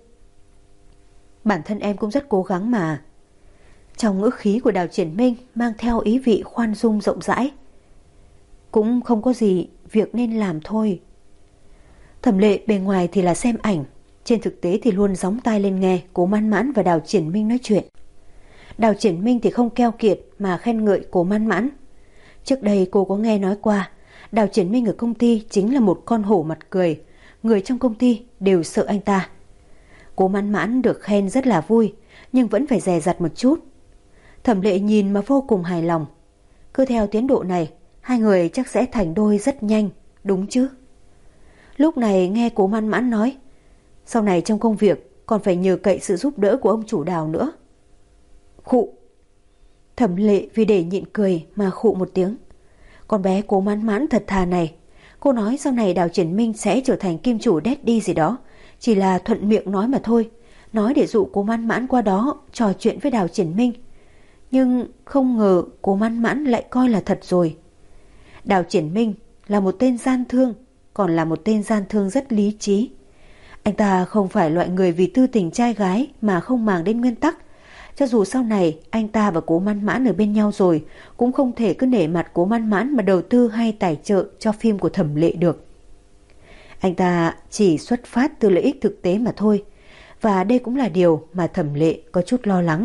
Bản thân em cũng rất cố gắng mà. Trong ngữ khí của Đào Triển Minh mang theo ý vị khoan dung rộng rãi. Cũng không có gì, việc nên làm thôi. Thẩm Lệ bề ngoài thì là xem ảnh, trên thực tế thì luôn gióng tai lên nghe Cố Mãn Mãn và Đào Triển Minh nói chuyện. Đào Triển Minh thì không keo kiệt mà khen ngợi Cố Mãn Mãn. Trước đây cô có nghe nói qua, Đào Triển Minh ở công ty chính là một con hổ mặt cười, người trong công ty đều sợ anh ta. Cố Mãn Mãn được khen rất là vui, nhưng vẫn phải dè dặt một chút. Thẩm Lệ nhìn mà vô cùng hài lòng. Cứ theo tiến độ này, hai người chắc sẽ thành đôi rất nhanh, đúng chứ? Lúc này nghe Cố Mãn Mãn nói, sau này trong công việc còn phải nhờ cậy sự giúp đỡ của ông chủ Đào nữa. Khụ. Thẩm Lệ vì để nhịn cười mà khụ một tiếng. Con bé Cố Mãn Mãn thật thà này. Cô nói sau này Đào Triển Minh sẽ trở thành kim chủ Daddy gì đó, chỉ là thuận miệng nói mà thôi, nói để dụ Cố Mãn Mãn qua đó trò chuyện với Đào Triển Minh. Nhưng không ngờ Cố Mãn Mãn lại coi là thật rồi. Đào Triển Minh là một tên gian thương, còn là một tên gian thương rất lý trí. Anh ta không phải loại người vì tư tình trai gái mà không màng đến nguyên tắc. Cho dù sau này anh ta và Cố Mãn Mãn ở bên nhau rồi, cũng không thể cứ nể mặt Cố Mãn Mãn mà đầu tư hay tài trợ cho phim của Thẩm Lệ được. Anh ta chỉ xuất phát từ lợi ích thực tế mà thôi, và đây cũng là điều mà Thẩm Lệ có chút lo lắng.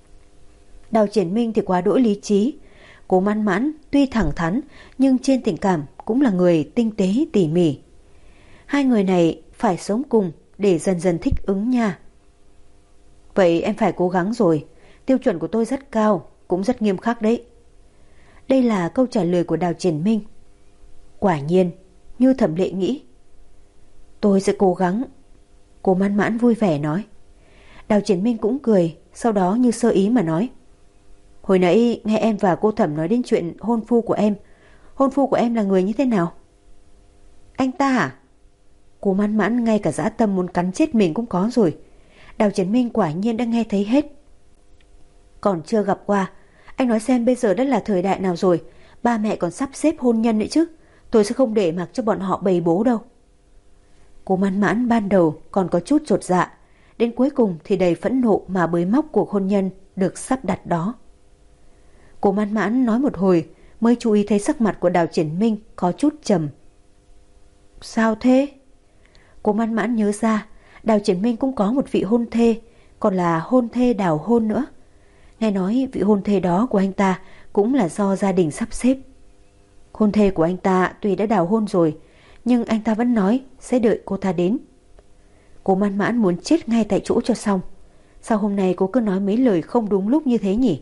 Đào Triển Minh thì quá đỗi lý trí. Cố Mãn Mãn tuy thẳng thắn nhưng trên tình cảm cũng là người tinh tế tỉ mỉ. Hai người này phải sống cùng để dần dần thích ứng nha. Vậy em phải cố gắng rồi. Tiêu chuẩn của tôi rất cao, cũng rất nghiêm khắc đấy. Đây là câu trả lời của Đào Triển Minh. Quả nhiên, như Thẩm Lệ nghĩ. Tôi sẽ cố gắng. Cố Mãn Mãn vui vẻ nói. Đào Triển Minh cũng cười, sau đó như sơ ý mà nói. Hồi nãy nghe em và cô Thẩm nói đến chuyện hôn phu của em. Hôn phu của em là người như thế nào? Anh ta à? Cố Mãn Mãn ngay cả dã tâm muốn cắn chết mình cũng có rồi. Đào Triển Minh quả nhiên đã nghe thấy hết. Còn chưa gặp qua. Anh nói xem bây giờ đã là thời đại nào rồi, ba mẹ còn sắp xếp hôn nhân nữa chứ. Tôi sẽ không để mặc cho bọn họ bày bố đâu. Cố Mãn Mãn ban đầu còn có chút chột dạ, đến cuối cùng thì đầy phẫn nộ mà bới móc cuộc hôn nhân được sắp đặt đó. Cố Mãn Mãn nói một hồi mới chú ý thấy sắc mặt của Đào Triển Minh có chút trầm. Sao thế? Cố Mãn Mãn nhớ ra Đào Triển Minh cũng có một vị hôn thê, còn là hôn thê đào hôn nữa. Nghe nói vị hôn thê đó của anh ta cũng là do gia đình sắp xếp. Hôn thê của anh ta tuy đã đào hôn rồi, nhưng anh ta vẫn nói sẽ đợi cô ta đến. Cố Mãn Mãn muốn chết ngay tại chỗ cho xong. Sao hôm nay cô cứ nói mấy lời không đúng lúc như thế nhỉ?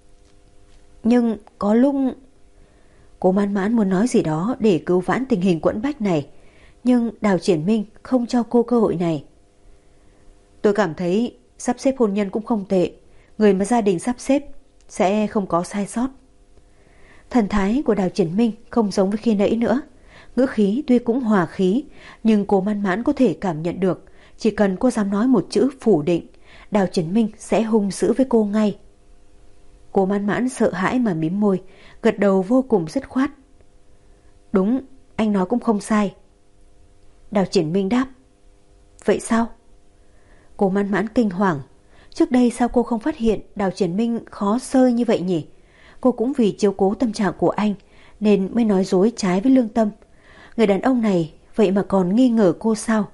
Nhưng có lúc... Cố Mãn Mãn muốn nói gì đó để cứu vãn tình hình quẫn bách này, nhưng Đào Triển Minh không cho cô cơ hội này. Tôi cảm thấy sắp xếp hôn nhân cũng không tệ. Người mà gia đình sắp xếp sẽ không có sai sót. Thần thái của Đào Triển Minh không giống với khi nãy nữa. Ngữ khí tuy cũng hòa khí, nhưng Cố Mãn Mãn có thể cảm nhận được, chỉ cần cô dám nói một chữ phủ định, Đào Triển Minh sẽ hung dữ với cô ngay. Cố Mãn Mãn sợ hãi mà mím môi, gật đầu vô cùng dứt khoát. Đúng, anh nói cũng không sai. Đào Triển Minh đáp. Vậy sao? Cố Mãn Mãn kinh hoàng. Trước đây sao cô không phát hiện Đào Triển Minh khó sơi như vậy nhỉ? Cô cũng vì chiếu cố tâm trạng của anh nên mới nói dối trái với lương tâm. Người đàn ông này vậy mà còn nghi ngờ cô sao?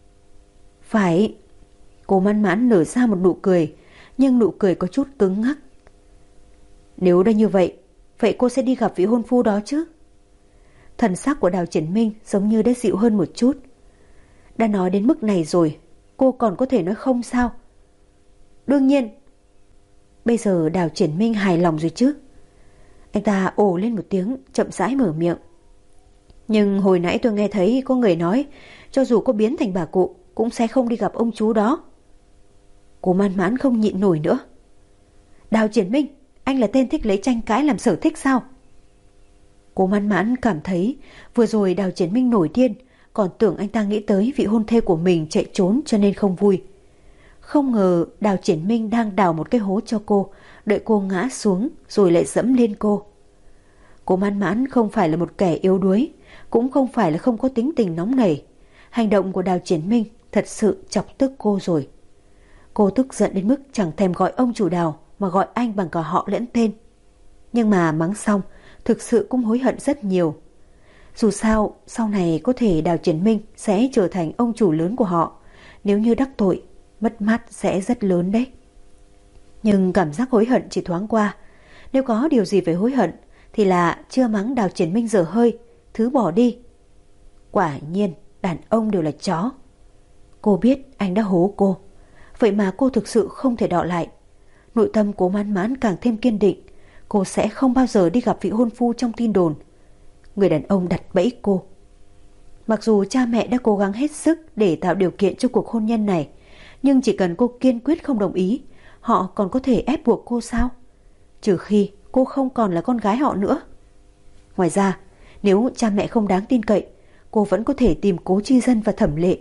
Phải. Cố Mãn Mãn nở ra một nụ cười, nhưng nụ cười có chút cứng ngắc. Nếu đã như vậy, vậy cô sẽ đi gặp vị hôn phu đó chứ? Thần sắc của Đào Triển Minh giống như đã dịu hơn một chút. Đã nói đến mức này rồi, cô còn có thể nói không sao? Đương nhiên. Bây giờ Đào Triển Minh hài lòng rồi chứ? Anh ta ồ lên một tiếng, chậm rãi mở miệng. Nhưng hồi nãy tôi nghe thấy có người nói, cho dù có biến thành bà cụ cũng sẽ không đi gặp ông chú đó. Cố Mãn Mãn không nhịn nổi nữa. Đào Triển Minh, anh là tên thích lấy tranh cãi làm sở thích sao? Cố Mãn Mãn cảm thấy vừa rồi Đào Triển Minh nổi điên, còn tưởng anh ta nghĩ tới vị hôn thê của mình chạy trốn cho nên không vui. Không ngờ Đào Triển Minh đang đào một cái hố cho cô, đợi cô ngã xuống rồi lại dẫm lên cô. Cố Mãn Mãn không phải là một kẻ yếu đuối, cũng không phải là không có tính tình nóng nảy. Hành động của Đào Triển Minh thật sự chọc tức cô rồi. Cô tức giận đến mức chẳng thèm gọi ông chủ Đào mà gọi anh bằng cả họ lẫn tên. Nhưng mà mắng xong, thực sự cũng hối hận rất nhiều. Dù sao, sau này có thể Đào Triển Minh sẽ trở thành ông chủ lớn của họ. Nếu như đắc tội, mất mát sẽ rất lớn đấy. Nhưng cảm giác hối hận chỉ thoáng qua. Nếu có điều gì phải hối hận thì là chưa mắng Đào Triển Minh dở hơi, thứ bỏ đi. Quả nhiên đàn ông đều là chó. Cô biết anh đã hố cô, vậy mà cô thực sự không thể đọ lại. Nội tâm Cố Mãn Mãn càng thêm kiên định. Cô sẽ không bao giờ đi gặp vị hôn phu trong tin đồn. Người đàn ông đặt bẫy cô. Mặc dù cha mẹ đã cố gắng hết sức để tạo điều kiện cho cuộc hôn nhân này, nhưng chỉ cần cô kiên quyết không đồng ý, họ còn có thể ép buộc cô sao? Trừ khi cô không còn là con gái họ nữa. Ngoài ra, nếu cha mẹ không đáng tin cậy, cô vẫn có thể tìm Cố Chi Dân và Thẩm Lệ.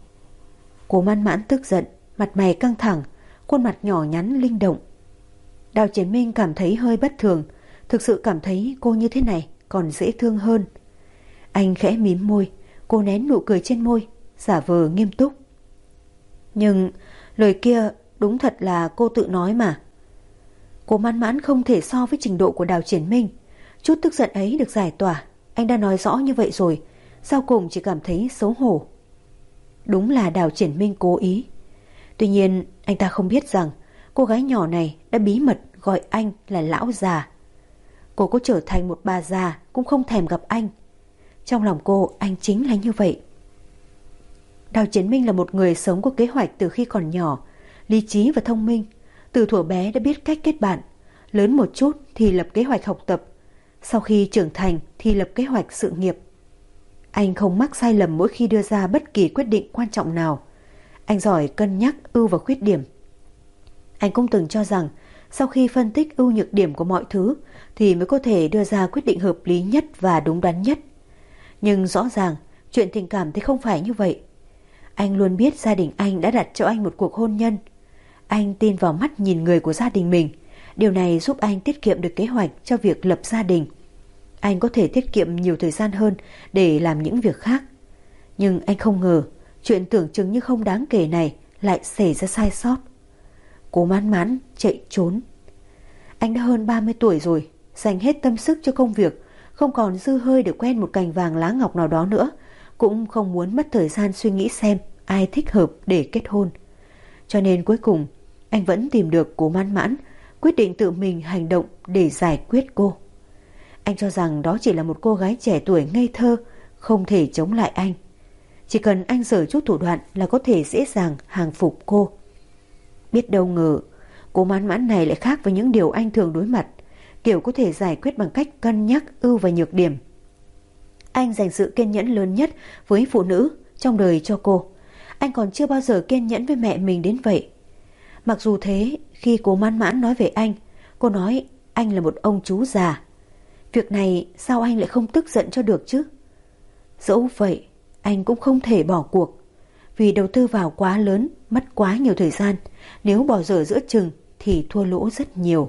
Cố Mãn Mãn tức giận, mặt mày căng thẳng, khuôn mặt nhỏ nhắn linh động. Đào Triển Minh cảm thấy hơi bất thường, thực sự cảm thấy cô như thế này còn dễ thương hơn. Anh khẽ mím môi, cô nén nụ cười trên môi, giả vờ nghiêm túc. Nhưng lời kia đúng thật là cô tự nói mà. Cố Mãn Mãn không thể so với trình độ của Đào Triển Minh. Chút tức giận ấy được giải tỏa, anh đã nói rõ như vậy rồi, sau cùng chỉ cảm thấy xấu hổ. Đúng là Đào Triển Minh cố ý. Tuy nhiên anh ta không biết rằng cô gái nhỏ này đã bí mật gọi anh là lão già. Cô có trở thành một bà già cũng không thèm gặp anh. Trong lòng cô, anh chính là như vậy. Đào Triển Minh là một người sống có kế hoạch từ khi còn nhỏ, lý trí và thông minh. Từ thuở bé đã biết cách kết bạn, lớn một chút thì lập kế hoạch học tập, sau khi trưởng thành thì lập kế hoạch sự nghiệp. Anh không mắc sai lầm mỗi khi đưa ra bất kỳ quyết định quan trọng nào. Anh giỏi cân nhắc ưu và khuyết điểm. Anh cũng từng cho rằng sau khi phân tích ưu nhược điểm của mọi thứ thì mới có thể đưa ra quyết định hợp lý nhất và đúng đắn nhất. Nhưng rõ ràng chuyện tình cảm thì không phải như vậy. Anh luôn biết gia đình anh đã đặt cho anh một cuộc hôn nhân. Anh tin vào mắt nhìn người của gia đình mình. Điều này giúp anh tiết kiệm được kế hoạch cho việc lập gia đình. Anh có thể tiết kiệm nhiều thời gian hơn để làm những việc khác. Nhưng anh không ngờ chuyện tưởng chừng như không đáng kể này lại xảy ra sai sót. Cố Mãn Mãn chạy trốn. Anh đã hơn 30 tuổi rồi, dành hết tâm sức cho công việc, không còn dư hơi để quen một cành vàng lá ngọc nào đó nữa, cũng không muốn mất thời gian suy nghĩ xem ai thích hợp để kết hôn. Cho nên cuối cùng anh vẫn tìm được Cố Mãn Mãn, quyết định tự mình hành động để giải quyết cô. Anh cho rằng đó chỉ là một cô gái trẻ tuổi ngây thơ, không thể chống lại anh. Chỉ cần anh giở chút thủ đoạn là có thể dễ dàng hàng phục cô. Biết đâu ngờ Cố Mãn Mãn này lại khác với những điều anh thường đối mặt, kiểu có thể giải quyết bằng cách cân nhắc ưu và nhược điểm. Anh dành sự kiên nhẫn lớn nhất với phụ nữ trong đời cho cô. Anh còn chưa bao giờ kiên nhẫn với mẹ mình đến vậy. Mặc dù thế, khi Cố Mãn Mãn nói về anh, cô nói anh là một ông chú già. Việc này sao anh lại không tức giận cho được chứ? Dẫu vậy, anh cũng không thể bỏ cuộc. Vì đầu tư vào quá lớn, mất quá nhiều thời gian. Nếu bỏ dở giữa chừng thì thua lỗ rất nhiều.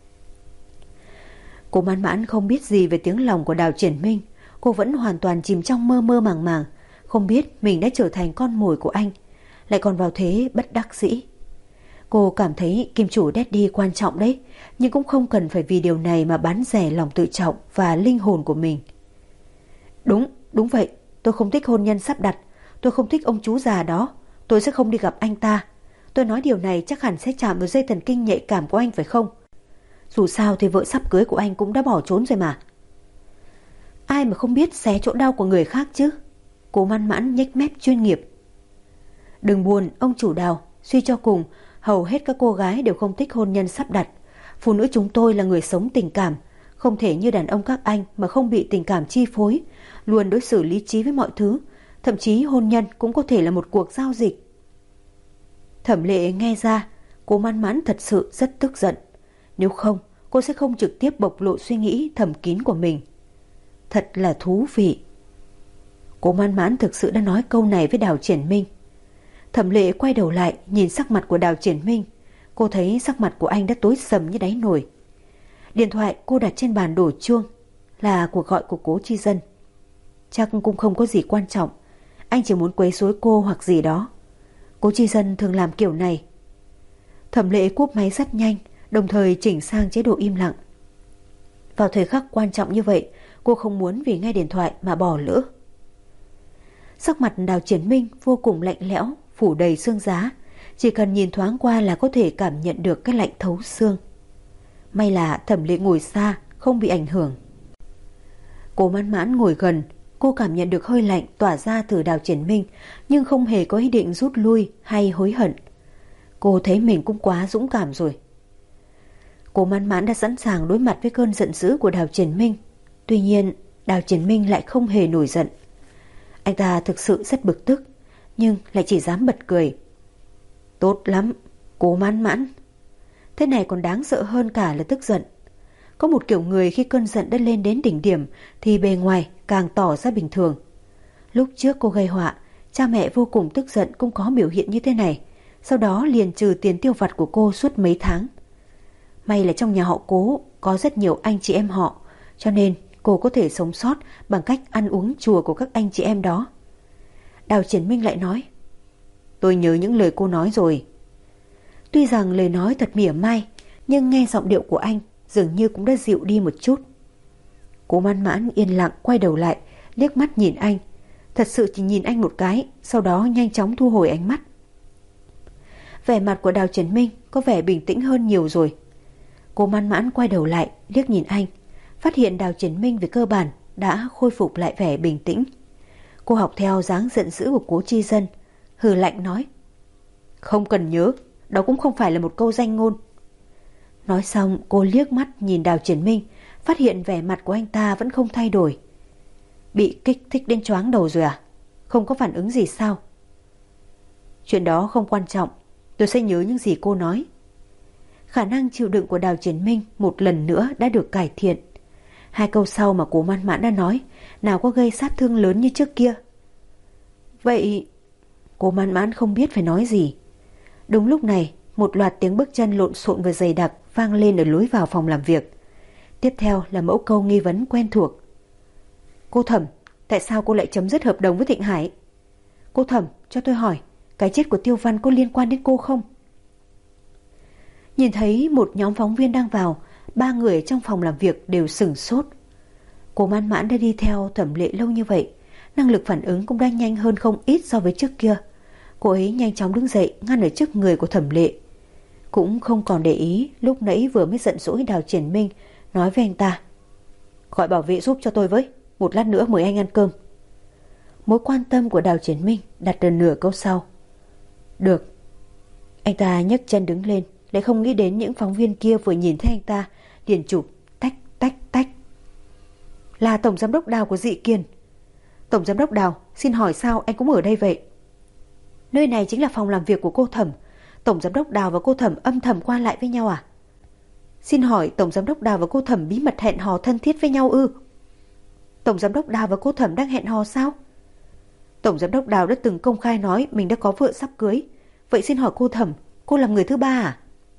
Cố Mãn Mãn không biết gì về tiếng lòng của Đào Triển Minh. Cô vẫn hoàn toàn chìm trong mơ mơ màng màng, không biết mình đã trở thành con mồi của anh, lại còn vào thế bất đắc dĩ. Cô cảm thấy kim chủ Daddy quan trọng đấy, nhưng cũng không cần phải vì điều này mà bán rẻ lòng tự trọng và linh hồn của mình. Đúng vậy, tôi không thích hôn nhân sắp đặt, tôi không thích ông chú già đó, tôi sẽ không đi gặp anh ta. Tôi nói điều này chắc hẳn sẽ chạm vào dây thần kinh nhạy cảm của anh phải không? Dù sao thì vợ sắp cưới của anh cũng đã bỏ trốn rồi mà. Ai mà không biết xé chỗ đau của người khác chứ? Cố Mãn Mãn nhếch mép chuyên nghiệp. Đừng buồn ông chủ Đào, suy cho cùng hầu hết các cô gái đều không thích hôn nhân sắp đặt. Phụ nữ chúng tôi là người sống tình cảm, không thể như đàn ông các anh mà không bị tình cảm chi phối, luôn đối xử lý trí với mọi thứ. Thậm chí hôn nhân cũng có thể là một cuộc giao dịch. Thẩm Lệ nghe ra, Cố Mãn Mãn thật sự rất tức giận. Nếu không, cô sẽ không trực tiếp bộc lộ suy nghĩ thầm kín của mình. Thật là thú vị. Cố Mãn Mãn thực sự đã nói câu này với Đào Triển Minh. Thẩm Lệ quay đầu lại nhìn sắc mặt của Đào Triển Minh. Cô thấy sắc mặt của anh đã tối sầm như đáy nồi. Điện thoại cô đặt trên bàn đổ chuông, là cuộc gọi của Cố Chi Dân. Chắc cũng không có gì quan trọng, anh chỉ muốn quấy rối cô hoặc gì đó. Cố Chi Dân thường làm kiểu này. Thẩm Lệ cúp máy rất nhanh, đồng thời chỉnh sang chế độ im lặng. Vào thời khắc quan trọng như vậy, cô không muốn vì nghe điện thoại mà bỏ lỡ. Sắc mặt Đào Triển Minh vô cùng lạnh lẽo, phủ đầy xương giá. Chỉ cần nhìn thoáng qua là có thể cảm nhận được cái lạnh thấu xương. May là Thẩm Lệ ngồi xa, không bị ảnh hưởng. Cô Mãn Mãn ngồi gần, cô cảm nhận được hơi lạnh tỏa ra từ Đào Triển Minh, nhưng không hề có ý định rút lui hay hối hận. Cô thấy mình cũng quá dũng cảm rồi. Cô Mãn Mãn đã sẵn sàng đối mặt với cơn giận dữ của Đào Triển Minh. Tuy nhiên, Đào Triển Minh lại không hề nổi giận. Anh ta thực sự rất bực tức, nhưng lại chỉ dám bật cười. Tốt lắm, cô Mãn Mãn. Thế này còn đáng sợ hơn cả là tức giận. Có một kiểu người khi cơn giận đã lên đến đỉnh điểm thì bề ngoài càng tỏ ra bình thường. Lúc trước cô gây họa, cha mẹ vô cùng tức giận cũng có biểu hiện như thế này. Sau đó liền trừ tiền tiêu vặt của cô suốt mấy tháng. May là trong nhà họ Cố có rất nhiều anh chị em họ, cho nên cô có thể sống sót bằng cách ăn uống chùa của các anh chị em đó. Đào Triển Minh lại nói, tôi nhớ những lời cô nói rồi. Tuy rằng lời nói thật mỉa mai, nhưng nghe giọng điệu của anh dường như cũng đã dịu đi một chút. Cố Mãn Mãn yên lặng quay đầu lại, liếc mắt nhìn anh. Thật sự chỉ nhìn anh một cái, sau đó nhanh chóng thu hồi ánh mắt. Vẻ mặt của Đào Triển Minh có vẻ bình tĩnh hơn nhiều rồi. Cố Mãn Mãn quay đầu lại, liếc nhìn anh, phát hiện Đào Triển Minh về cơ bản đã khôi phục lại vẻ bình tĩnh. Cô học theo dáng giận dữ của Cố Chi Dân, hừ lạnh nói, không cần nhớ, đó cũng không phải là một câu danh ngôn. Nói xong cô liếc mắt nhìn Đào Triển Minh, phát hiện vẻ mặt của anh ta vẫn không thay đổi. Bị kích thích đến choáng đầu rồi à? Không có phản ứng gì sao? Chuyện đó không quan trọng, tôi sẽ nhớ những gì cô nói. Khả năng chịu đựng của Đào Triển Minh một lần nữa đã được cải thiện. 2 câu sau mà Cố Mãn Mãn đã nói nào có gây sát thương lớn như trước kia. Vậy Cố Mãn Mãn không biết phải nói gì. Đúng lúc này, một loạt tiếng bước chân lộn xộn và dày đặc vang lên ở lối vào phòng làm việc. Tiếp theo là mẫu câu nghi vấn quen thuộc. Cô Thẩm, tại sao cô lại chấm dứt hợp đồng với Thịnh Hải? Cô Thẩm, cho tôi hỏi, cái chết của Tiêu Văn có liên quan đến cô không? Nhìn thấy một nhóm phóng viên đang vào, 3 người trong phòng làm việc đều sửng sốt. Cố Mãn Mãn đã đi theo Thẩm Lệ lâu như vậy, năng lực phản ứng cũng đã nhanh hơn không ít so với trước kia. Cô ấy nhanh chóng đứng dậy ngăn ở trước người của Thẩm Lệ. Cũng không còn để ý lúc nãy vừa mới giận dỗi Đào Triển Minh, nói với anh ta, gọi bảo vệ giúp cho tôi với, một lát nữa mời anh ăn cơm. Mối quan tâm của Đào Triển Minh đặt ở nửa câu sau. Được. Anh ta nhấc chân đứng lên, lại không nghĩ đến những phóng viên kia vừa nhìn thấy anh ta liền chụp tách tách tách. Là Tổng Giám đốc Đào của Dị Kiền. Tổng Giám đốc Đào, xin hỏi sao anh cũng ở đây vậy? Nơi này chính là phòng làm việc của cô Thẩm. Tổng Giám đốc Đào và cô Thẩm âm thầm qua lại với nhau à? Xin hỏi Tổng Giám đốc Đào và cô Thẩm bí mật hẹn hò thân thiết với nhau ư? Tổng Giám đốc Đào và cô Thẩm đang hẹn hò sao? Tổng Giám đốc Đào đã từng công khai nói mình đã có vợ sắp cưới. Vậy xin hỏi cô Thẩm, cô làm người thứ ba à?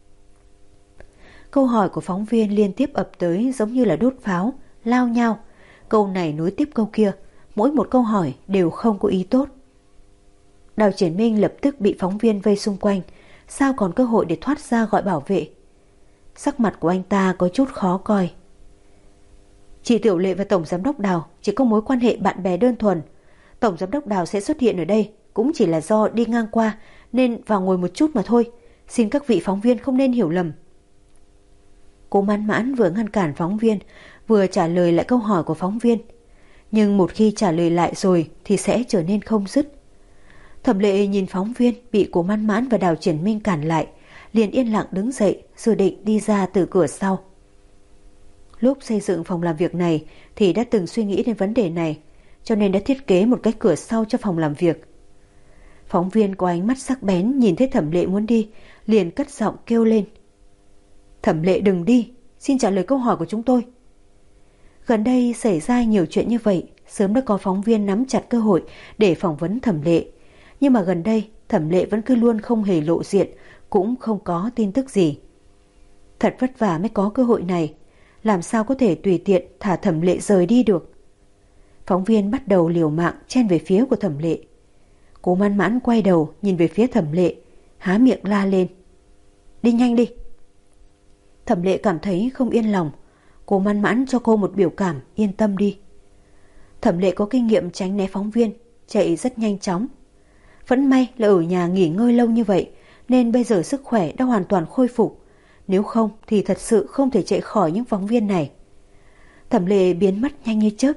Câu hỏi của phóng viên liên tiếp ập tới giống như là đốt pháo, lao nhau. Câu này nối tiếp câu kia, mỗi một câu hỏi đều không có ý tốt. Đào Triển Minh lập tức bị phóng viên vây xung quanh, sao còn cơ hội để thoát ra gọi bảo vệ. Sắc mặt của anh ta có chút khó coi. Chị Tiểu Lệ và Tổng Giám đốc Đào chỉ có mối quan hệ bạn bè đơn thuần. Tổng Giám đốc Đào sẽ xuất hiện ở đây cũng chỉ là do đi ngang qua nên vào ngồi một chút mà thôi. Xin các vị phóng viên không nên hiểu lầm. Cố Mãn Mãn vừa ngăn cản phóng viên, vừa trả lời lại câu hỏi của phóng viên. Nhưng một khi trả lời lại rồi thì sẽ trở nên không dứt. Thẩm Lệ nhìn phóng viên bị Cố Mãn Mãn và Đào Triển Minh cản lại, liền yên lặng đứng dậy dự định đi ra từ cửa sau. Lúc xây dựng phòng làm việc này thì đã từng suy nghĩ đến vấn đề này, cho nên đã thiết kế một cái cửa sau cho phòng làm việc. Phóng viên có ánh mắt sắc bén nhìn thấy Thẩm Lệ muốn đi, liền cất giọng kêu lên. Thẩm Lệ đừng đi, xin trả lời câu hỏi của chúng tôi. Gần đây xảy ra nhiều chuyện như vậy, sớm đã có phóng viên nắm chặt cơ hội để phỏng vấn Thẩm Lệ. Nhưng mà gần đây Thẩm Lệ vẫn cứ luôn không hề lộ diện, cũng không có tin tức gì. Thật vất vả mới có cơ hội này, làm sao có thể tùy tiện thả Thẩm Lệ rời đi được. Phóng viên bắt đầu liều mạng chen về phía của Thẩm Lệ. Cố Mãn Mãn quay đầu nhìn về phía Thẩm Lệ, há miệng la lên. Đi nhanh đi. Thẩm Lệ cảm thấy không yên lòng. Cố Mãn Mãn cho cô một biểu cảm yên tâm đi. Thẩm Lệ có kinh nghiệm tránh né phóng viên, chạy rất nhanh chóng. Vẫn may là ở nhà nghỉ ngơi lâu như vậy, nên bây giờ sức khỏe đã hoàn toàn khôi phục. Nếu không thì thật sự không thể chạy khỏi những phóng viên này. Thẩm Lệ biến mất nhanh như chớp,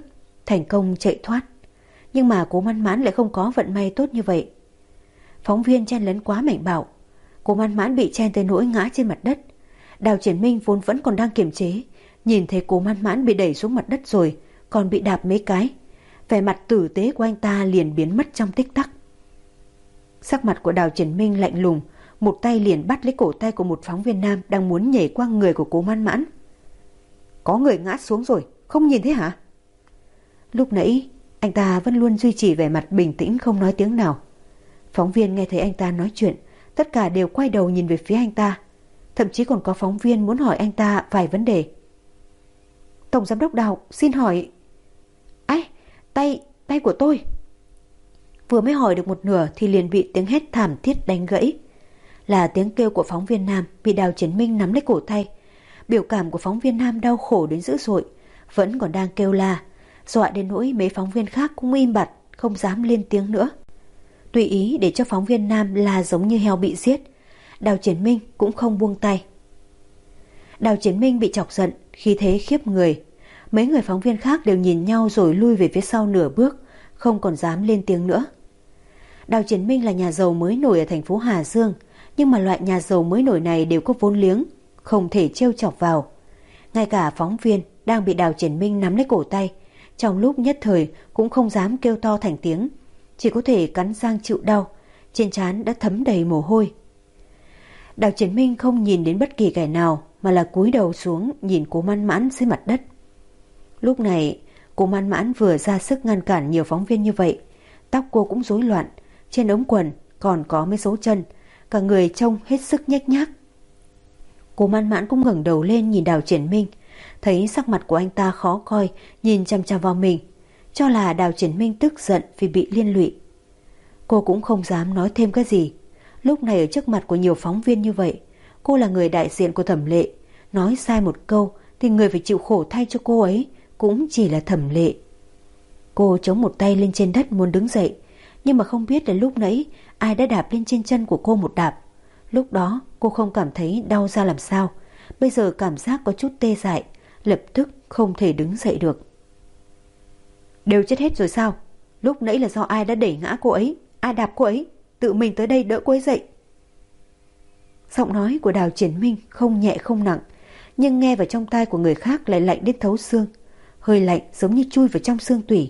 thành công chạy thoát. Nhưng mà Cố Man Mãn lại không có vận may tốt như vậy. Phóng viên chen lấn quá mạnh bạo, Cố Man Mãn bị chen tới nỗi ngã trên mặt đất. Đào Triển Minh vốn vẫn còn đang kiềm chế, nhìn thấy Cố Man Mãn bị đẩy xuống mặt đất rồi, còn bị đạp mấy cái, vẻ mặt tử tế của anh ta liền biến mất trong tích tắc. Sắc mặt của Đào Triển Minh lạnh lùng, một tay liền bắt lấy cổ tay của một phóng viên nam đang muốn nhảy qua người của Cố Man Mãn. Có người ngã xuống rồi, không nhìn thấy hả? Lúc nãy anh ta vẫn luôn duy trì vẻ mặt bình tĩnh, không nói tiếng nào. Phóng viên nghe thấy anh ta nói chuyện, tất cả đều quay đầu nhìn về phía anh ta. Thậm chí còn có phóng viên muốn hỏi anh ta vài vấn đề. Tổng giám đốc Đào, xin hỏi... Ấy, tay của tôi. Vừa mới hỏi được một nửa thì liền bị tiếng hét thảm thiết đánh gãy. Là tiếng kêu của phóng viên nam bị Đào Triển Minh nắm lấy cổ tay. Biểu cảm của phóng viên nam đau khổ đến dữ dội, vẫn còn đang kêu la, dọa đến nỗi mấy phóng viên khác cũng im bặt, không dám lên tiếng nữa. Tùy ý để cho phóng viên nam là giống như heo bị giết, Đào Triển Minh cũng không buông tay. Đào Triển Minh bị chọc giận, khí thế khiếp người. Mấy người phóng viên khác đều nhìn nhau rồi lui về phía sau nửa bước, không còn dám lên tiếng nữa. Đào Triển Minh là nhà giàu mới nổi ở thành phố Hà Dương, nhưng mà loại nhà giàu mới nổi này đều có vốn liếng, không thể trêu chọc vào. Ngay cả phóng viên đang bị Đào Triển Minh nắm lấy cổ tay, trong lúc nhất thời cũng không dám kêu to thành tiếng, chỉ có thể cắn răng chịu đau, trên trán đã thấm đầy mồ hôi. Đào Triển Minh không nhìn đến bất kỳ kẻ nào mà là cúi đầu xuống nhìn Cố Man Mãn dưới mặt đất. Lúc này Cố Man Mãn vừa ra sức ngăn cản nhiều phóng viên như vậy, tóc cô cũng rối loạn, trên ống quần còn có mấy dấu chân, cả người trông hết sức nhếch nhác. Cố Man Mãn cũng ngẩng đầu lên nhìn Đào Triển Minh, thấy sắc mặt của anh ta khó coi, nhìn chằm chằm vào mình, cho là Đào Triển Minh tức giận vì bị liên lụy. Cô cũng không dám nói thêm cái gì. Lúc này ở trước mặt của nhiều phóng viên như vậy, cô là người đại diện của Thẩm Lệ, nói sai một câu thì người phải chịu khổ thay cho cô ấy cũng chỉ là Thẩm Lệ. Cô chống một tay lên trên đất muốn đứng dậy, nhưng mà không biết là lúc nãy ai đã đạp lên trên chân của cô một đạp. Lúc đó cô không cảm thấy đau ra làm sao, bây giờ cảm giác có chút tê dại, lập tức không thể đứng dậy được. Đều chết hết rồi sao? Lúc nãy là do ai đã đẩy ngã cô ấy, ai đạp cô ấy, tự mình tới đây đỡ cô ấy dậy. Giọng nói của Đào Triển Minh không nhẹ không nặng, nhưng nghe vào trong tai của người khác lại lạnh đến thấu xương, hơi lạnh giống như chui vào trong xương tủy.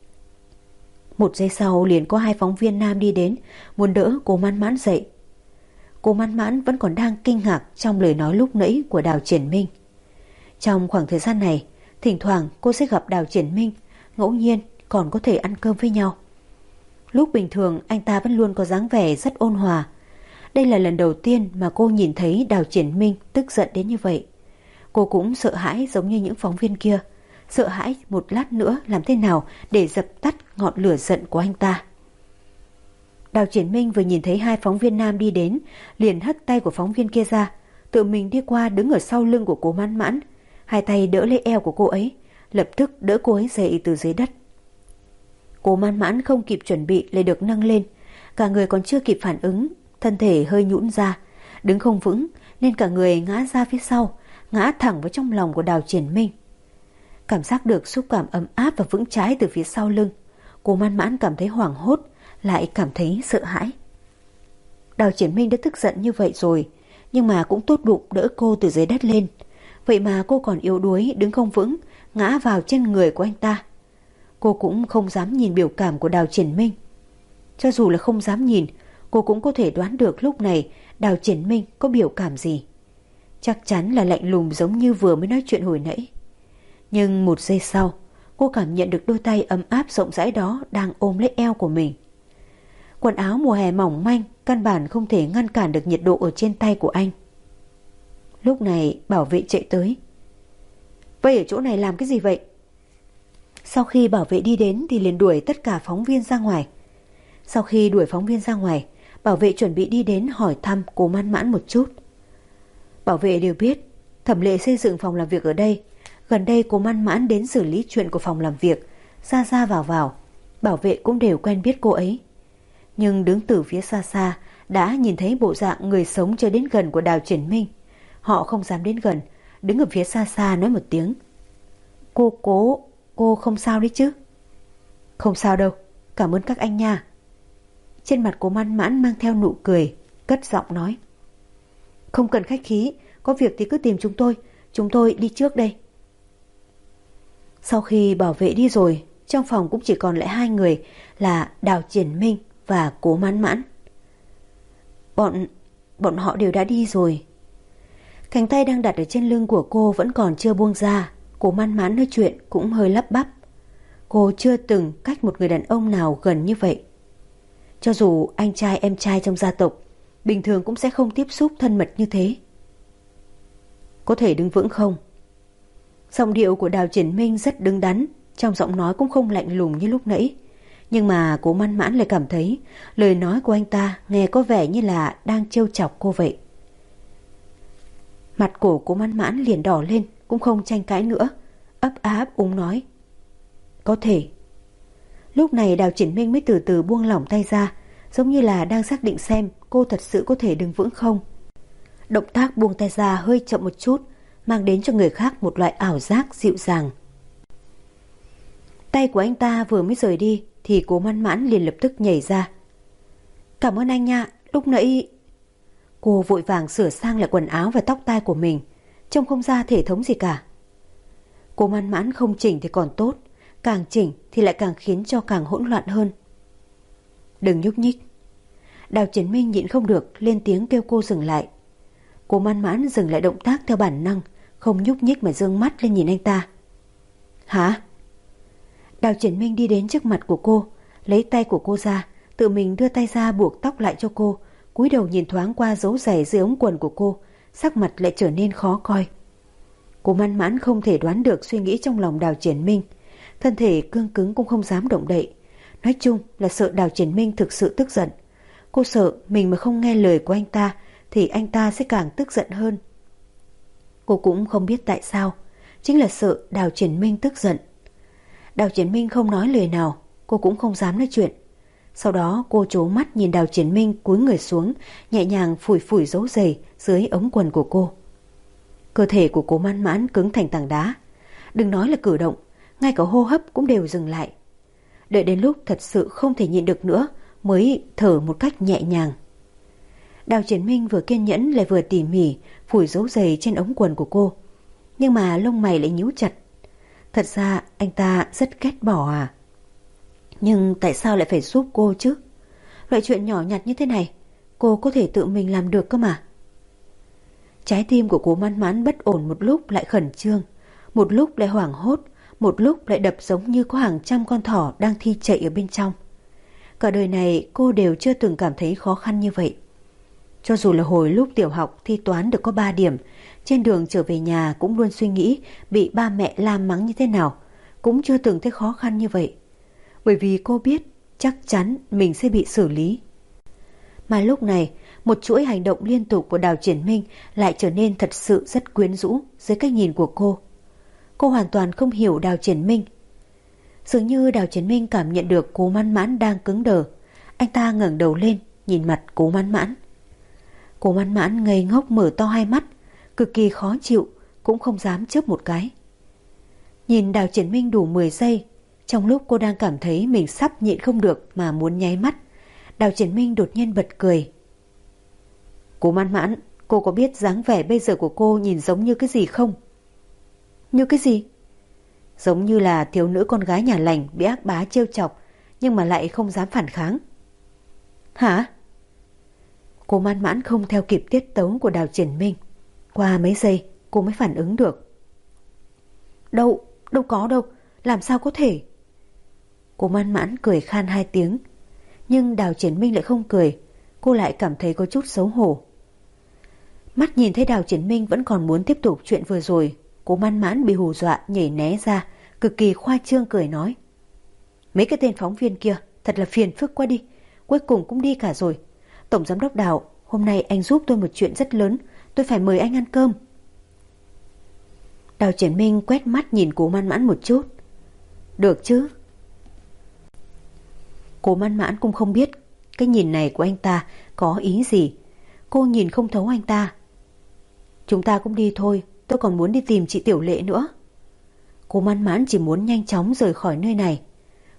Một giây sau liền có hai phóng viên nam đi đến, muốn đỡ Cố Man Mãn dậy. Cố Man Mãn vẫn còn đang kinh ngạc trong lời nói lúc nãy của Đào Triển Minh. Trong khoảng thời gian này, thỉnh thoảng cô sẽ gặp Đào Triển Minh, ngẫu nhiên còn có thể ăn cơm với nhau. Lúc bình thường anh ta vẫn luôn có dáng vẻ rất ôn hòa. Đây là lần đầu tiên mà cô nhìn thấy Đào Triển Minh tức giận đến như vậy. Cô cũng sợ hãi giống như những phóng viên kia, sợ hãi một lát nữa làm thế nào để dập tắt ngọn lửa giận của anh ta. Đào Triển Minh vừa nhìn thấy hai phóng viên nam đi đến, liền hất tay của phóng viên kia ra, tự mình đi qua đứng ở sau lưng của Cố Man Mãn, hai tay đỡ lấy eo của cô ấy, lập tức đỡ cô ấy dậy từ dưới đất. Cố Man Mãn không kịp chuẩn bị lại được nâng lên, cả người còn chưa kịp phản ứng, thân thể hơi nhũn ra, đứng không vững nên cả người ngã ra phía sau, ngã thẳng vào trong lòng của Đào Triển Minh. Cảm giác được xúc cảm ấm áp và vững chãi từ phía sau lưng, Cố Man Mãn cảm thấy hoảng hốt, lại cảm thấy sợ hãi. Đào Triển Minh đã tức giận như vậy rồi, nhưng mà cũng tốt bụng đỡ cô từ dưới đất lên. Vậy mà cô còn yếu đuối, đứng không vững, ngã vào trên người của anh ta. Cô cũng không dám nhìn biểu cảm của Đào Triển Minh. Cho dù là không dám nhìn, cô cũng có thể đoán được lúc này Đào Triển Minh có biểu cảm gì. Chắc chắn là lạnh lùng giống như vừa mới nói chuyện hồi nãy. Nhưng một giây sau, cô cảm nhận được đôi tay ấm áp rộng rãi đó đang ôm lấy eo của mình. Quần áo mùa hè mỏng manh, căn bản không thể ngăn cản được nhiệt độ ở trên tay của anh. Lúc này bảo vệ chạy tới. Vậy ở chỗ này làm cái gì vậy? Sau khi bảo vệ đi đến thì liền đuổi tất cả phóng viên ra ngoài. Sau khi đuổi phóng viên ra ngoài, bảo vệ chuẩn bị đi đến hỏi thăm Cố Man Mãn một chút. Bảo vệ đều biết Thẩm Lệ xây dựng phòng làm việc ở đây. Gần đây Cố Man Mãn đến xử lý chuyện của phòng làm việc, ra ra vào vào, bảo vệ cũng đều quen biết cô ấy. Nhưng đứng từ phía xa xa đã nhìn thấy bộ dạng người sống chưa đến gần của Đào Triển Minh. Họ không dám đến gần, đứng ở phía xa xa nói một tiếng. Cô không sao đấy chứ? Không sao đâu, cảm ơn các anh nha. Trên mặt của Man Mãn mang theo nụ cười, cất giọng nói. Không cần khách khí, có việc thì cứ tìm chúng tôi đi trước đây. Sau khi bảo vệ đi rồi, trong phòng cũng chỉ còn lại hai người là Đào Triển Minh và Cố Man Mãn. Bọn họ đều đã đi rồi. Cánh tay đang đặt ở trên lưng của cô vẫn còn chưa buông ra. Cố Man Mãn nói chuyện cũng hơi lắp bắp. Cô chưa từng cách một người đàn ông nào gần như vậy. Cho dù anh trai em trai trong gia tộc, bình thường cũng sẽ không tiếp xúc thân mật như thế. Có thể đứng vững không? Giọng điệu của Đào Triển Minh rất đứng đắn, trong giọng nói cũng không lạnh lùng như lúc nãy. Nhưng mà Cố Man Mãn lại cảm thấy lời nói của anh ta nghe có vẻ như là đang trêu chọc cô vậy. Mặt của Cố Man Mãn liền đỏ lên, cũng không tranh cãi nữa, ấp á ấp úng nói. Có thể. Lúc này Đào Triển Minh mới từ từ buông lỏng tay ra, giống như là đang xác định xem cô thật sự có thể đứng vững không. Động tác buông tay ra hơi chậm một chút, mang đến cho người khác một loại ảo giác dịu dàng. Tay của anh ta vừa mới rời đi thì Cố Man Mãn liền lập tức nhảy ra. Cảm ơn anh nha, lúc nãy... Cô vội vàng sửa sang lại quần áo và tóc tai của mình, trông không ra thể thống gì cả. Cố Man Mãn không chỉnh thì còn tốt, càng chỉnh thì lại càng khiến cho càng hỗn loạn hơn. Đừng nhúc nhích. Đào Triển Minh nhịn không được lên tiếng kêu cô dừng lại. Cố Man Mãn dừng lại động tác theo bản năng, không nhúc nhích mà giương mắt lên nhìn anh ta. Hả? Đào Triển Minh đi đến trước mặt của cô, lấy tay của cô ra, tự mình đưa tay ra buộc tóc lại cho cô, cúi đầu nhìn thoáng qua dấu giày dưới ống quần của cô, sắc mặt lại trở nên khó coi. Cố Man Mãn không thể đoán được suy nghĩ trong lòng Đào Triển Minh, thân thể cương cứng cũng không dám động đậy. Nói chung là sợ Đào Triển Minh thực sự tức giận. Cô sợ mình mà không nghe lời của anh ta thì anh ta sẽ càng tức giận hơn. Cô cũng không biết tại sao, chính là sợ Đào Triển Minh tức giận. Đào Triển Minh không nói lời nào, cô cũng không dám nói chuyện. Sau đó cô trố mắt nhìn Đào Triển Minh cúi người xuống, nhẹ nhàng phủi phủi dấu giày dưới ống quần của cô. Cơ thể của Cố Man Mãn cứng thành tảng đá. Đừng nói là cử động, ngay cả hô hấp cũng đều dừng lại. Đợi đến lúc thật sự không thể nhịn được nữa mới thở một cách nhẹ nhàng. Đào Triển Minh vừa kiên nhẫn lại vừa tỉ mỉ phủi dấu giày trên ống quần của cô. Nhưng mà lông mày lại nhíu chặt. Thật ra anh ta rất ghét bỏ à? Nhưng tại sao lại phải giúp cô chứ? Loại chuyện nhỏ nhặt như thế này cô có thể tự mình làm được cơ mà. Trái tim của Cố Man Mãn bất ổn, một lúc lại khẩn trương, một lúc lại hoảng hốt, một lúc lại đập giống như có hàng trăm con thỏ đang thi chạy ở bên trong. Cả đời này cô đều chưa từng cảm thấy khó khăn như vậy. Cho dù là hồi lúc tiểu học thi toán được có 3 điểm, trên đường trở về nhà cũng luôn suy nghĩ bị ba mẹ la mắng như thế nào, cũng chưa từng thấy khó khăn như vậy. Bởi vì cô biết chắc chắn mình sẽ bị xử lý. Mà lúc này, một chuỗi hành động liên tục của Đào Triển Minh lại trở nên thật sự rất quyến rũ dưới cách nhìn của cô. Cô hoàn toàn không hiểu Đào Triển Minh. Dường như Đào Triển Minh cảm nhận được Cố Man Mãn đang cứng đờ. Anh ta ngẩng đầu lên, nhìn mặt Cố Man Mãn. Cố Man Mãn ngây ngốc mở to hai mắt, cực kỳ khó chịu, cũng không dám chớp một cái. Nhìn Đào Triển Minh đủ 10 giây, trong lúc cô đang cảm thấy mình sắp nhịn không được mà muốn nháy mắt, Đào Triển Minh đột nhiên bật cười. Cố Man Mãn, cô có biết dáng vẻ bây giờ của cô nhìn giống như cái gì không? Như cái gì? Giống như là thiếu nữ con gái nhà lành bị ác bá trêu chọc nhưng mà lại không dám phản kháng. Hả? Cố Man Mãn không theo kịp tiết tấu của Đào Triển Minh. Qua mấy giây cô mới phản ứng được. Đâu có đâu, làm sao có thể? Cố Man Mãn cười khan 2 tiếng. Nhưng Đào Triển Minh lại không cười. Cô lại cảm thấy có chút xấu hổ. Mắt nhìn thấy Đào Triển Minh vẫn còn muốn tiếp tục chuyện vừa rồi, Cố Man Mãn bị hù dọa nhảy né ra, cực kỳ khoa trương cười nói. Mấy cái tên phóng viên kia thật là phiền phức quá đi, cuối cùng cũng đi cả rồi. Tổng giám đốc Đào, hôm nay anh giúp tôi một chuyện rất lớn, tôi phải mời anh ăn cơm. Đào Triển Minh quét mắt nhìn Cố Man Mãn một chút. Được chứ? Cố Man Mãn cũng không biết cái nhìn này của anh ta có ý gì. Cô nhìn không thấu anh ta. Chúng ta cũng đi thôi, tôi còn muốn đi tìm chị Tiểu Lệ nữa. Cố Man Mãn chỉ muốn nhanh chóng rời khỏi nơi này.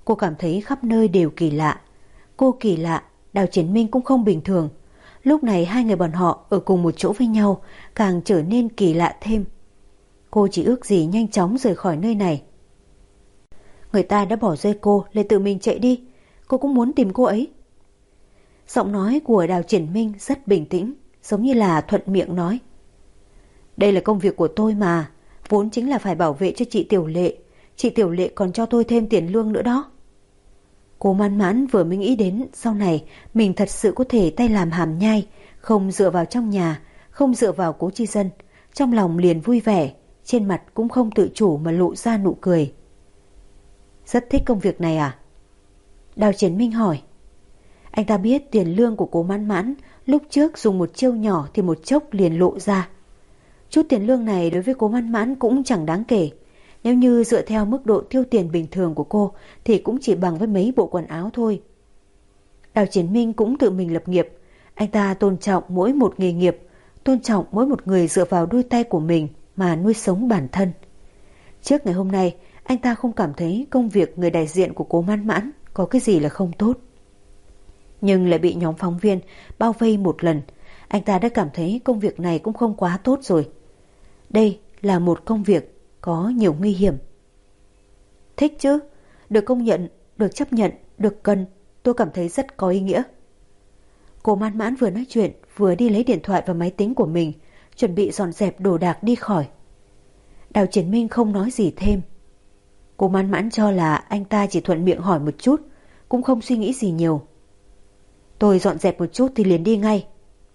Cô cảm thấy khắp nơi đều kỳ lạ. Cô kỳ lạ, Đào Triển Minh cũng không bình thường. Lúc này hai người bọn họ ở cùng một chỗ với nhau càng trở nên kỳ lạ thêm. Cô chỉ ước gì nhanh chóng rời khỏi nơi này. Người ta đã bỏ rơi cô, lại tự mình chạy đi. Cô cũng muốn tìm cô ấy. Giọng nói của Đào Triển Minh rất bình tĩnh, giống như là thuận miệng nói. Đây là công việc của tôi mà, vốn chính là phải bảo vệ cho chị Tiểu Lệ. Chị Tiểu Lệ còn cho tôi thêm tiền lương nữa đó. Cô Man Mãn vừa mới nghĩ đến sau này mình thật sự có thể tay làm hàm nhai, không dựa vào trong nhà, không dựa vào Cố Chi Dân. Trong lòng liền vui vẻ, trên mặt cũng không tự chủ mà lộ ra nụ cười. Rất thích công việc này à? Đào Triển Minh hỏi. Anh ta biết tiền lương của Cố Man Mãn lúc trước dùng một chiêu nhỏ thì một chốc liền lộ ra. Chút tiền lương này đối với Cố Man Mãn cũng chẳng đáng kể. Nếu như dựa theo mức độ tiêu tiền bình thường của cô thì cũng chỉ bằng với mấy bộ quần áo thôi. Đào Triển Minh cũng tự mình lập nghiệp. Anh ta tôn trọng mỗi một nghề nghiệp, tôn trọng mỗi một người dựa vào đôi tay của mình mà nuôi sống bản thân. Trước ngày hôm nay, anh ta không cảm thấy công việc người đại diện của Cố Man Mãn có cái gì là không tốt. Nhưng lại bị nhóm phóng viên bao vây một lần, anh ta đã cảm thấy công việc này cũng không quá tốt rồi. Đây là một công việc có nhiều nguy hiểm. Thích chứ, được công nhận, được chấp nhận, được cần, tôi cảm thấy rất có ý nghĩa. Cố Man Mãn vừa nói chuyện, vừa đi lấy điện thoại và máy tính của mình, chuẩn bị dọn dẹp đồ đạc đi khỏi. Đào Triển Minh không nói gì thêm. Cố Man Mãn cho là anh ta chỉ thuận miệng hỏi một chút, cũng không suy nghĩ gì nhiều. Tôi dọn dẹp một chút thì liền đi ngay.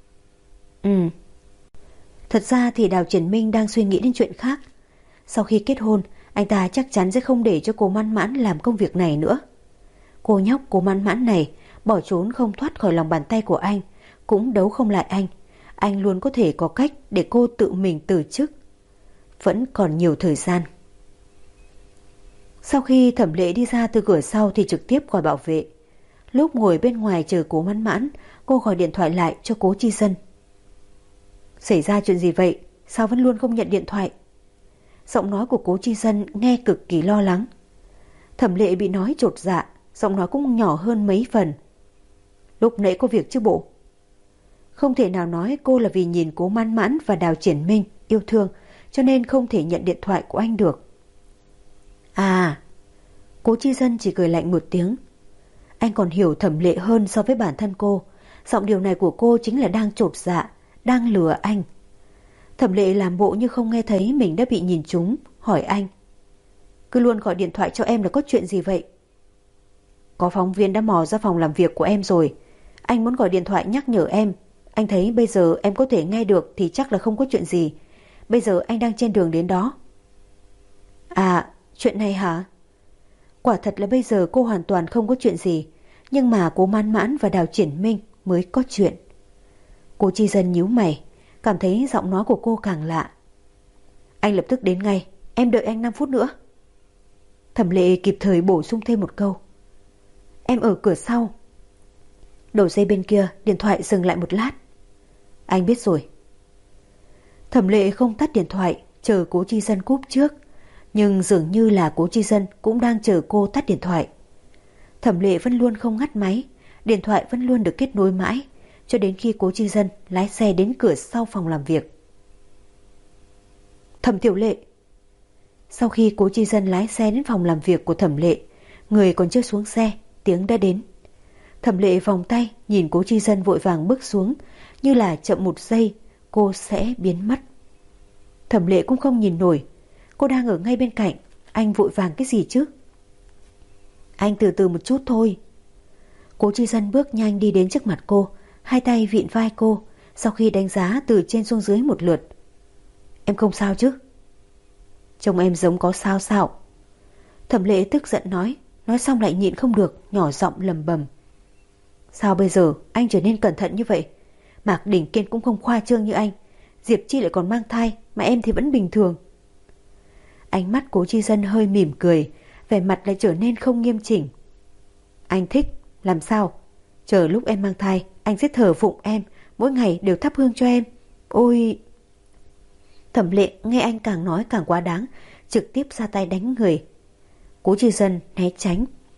Thật ra thì Đào Triển Minh đang suy nghĩ đến chuyện khác. Sau khi kết hôn, anh ta chắc chắn sẽ không để cho Cố Man Mãn làm công việc này nữa. Cô nhóc Cố Man Mãn này bỏ trốn không thoát khỏi lòng bàn tay của anh, cũng đấu không lại anh. Anh luôn có thể có cách để cô tự mình từ chức. Vẫn còn nhiều thời gian. Sau khi Thẩm Lệ đi ra từ cửa sau thì trực tiếp gọi bảo vệ. Lúc ngồi bên ngoài chờ Cố Man Mãn, cô gọi điện thoại lại cho Cố Chi Dân. Xảy ra chuyện gì vậy? Sao vẫn luôn không nhận điện thoại? Giọng nói của Cố Chi Dân nghe cực kỳ lo lắng. Thẩm Lệ bị nói chột dạ, giọng nói cũng nhỏ hơn mấy phần. Lúc nãy có việc chứ bộ? Không thể nào nói cô là vì nhìn Cố Man Mãn và Đào Triển Minh yêu thương cho nên không thể nhận điện thoại của anh được. À, Cố Chi Dân chỉ cười lạnh một tiếng. Anh còn hiểu Thẩm Lệ hơn so với bản thân cô. Giọng điều này của cô chính là đang chột dạ, đang lừa anh. Thẩm Lệ làm bộ như không nghe thấy mình đã bị nhìn trúng, hỏi anh. Cứ luôn gọi điện thoại cho em là có chuyện gì vậy? Có phóng viên đã mò ra phòng làm việc của em rồi. Anh muốn gọi điện thoại nhắc nhở em. Anh thấy bây giờ em có thể nghe được thì chắc là không có chuyện gì. Bây giờ anh đang trên đường đến đó. À, chuyện này hả? Quả thật là bây giờ cô hoàn toàn không có chuyện gì. Nhưng mà Cố Man Mãn và Đào Triển Minh mới có chuyện. Cố Chi Dân nhíu mày, cảm thấy giọng nói của cô càng lạ. Anh lập tức đến ngay, em đợi anh 5 phút nữa. Thẩm Lệ kịp thời bổ sung thêm một câu. Em ở cửa sau. Đầu dây bên kia điện thoại dừng lại một lát. Anh biết rồi. Thẩm Lệ không tắt điện thoại, chờ Cố Chi Dân cúp trước. Nhưng dường như là Cố Chi Dân cũng đang chờ cô tắt điện thoại. Thẩm Lệ vẫn luôn không ngắt máy, điện thoại vẫn luôn được kết nối mãi, cho đến khi Cố Chi Dân lái xe đến cửa sau phòng làm việc. Thẩm Tiểu Lệ. Sau khi Cố Chi Dân lái xe đến phòng làm việc của Thẩm Lệ, người còn chưa xuống xe, tiếng đã đến. Thẩm Lệ vòng tay nhìn Cố Chi Dân vội vàng bước xuống, như là chậm một giây cô sẽ biến mất. Thẩm Lệ cũng không nhìn nổi, cô đang ở ngay bên cạnh, anh vội vàng cái gì chứ? Anh từ từ một chút thôi. Cố Chi Dân bước nhanh đi đến trước mặt cô, hai tay vịn vai cô, sau khi đánh giá từ trên xuống dưới một lượt. Em không sao chứ? Trông em giống có sao sao. Thẩm Lệ tức giận nói xong lại nhịn không được, nhỏ giọng lầm bầm. Sao bây giờ anh trở nên cẩn thận như vậy? Mạc Đỉnh Kiên cũng không khoa trương như anh, Diệp Chi lại còn mang thai, mà em thì vẫn bình thường. Ánh mắt Cố Chi Dân hơi mỉm cười, vẻ mặt lại trở nên không nghiêm chỉnh. Anh thích, làm sao? Chờ lúc em mang thai, anh sẽ thờ phụng em, mỗi ngày đều thắp hương cho em. Ôi... Thẩm Lệ nghe anh càng nói càng quá đáng, trực tiếp ra tay đánh người. Cố Chi Dân né tránh.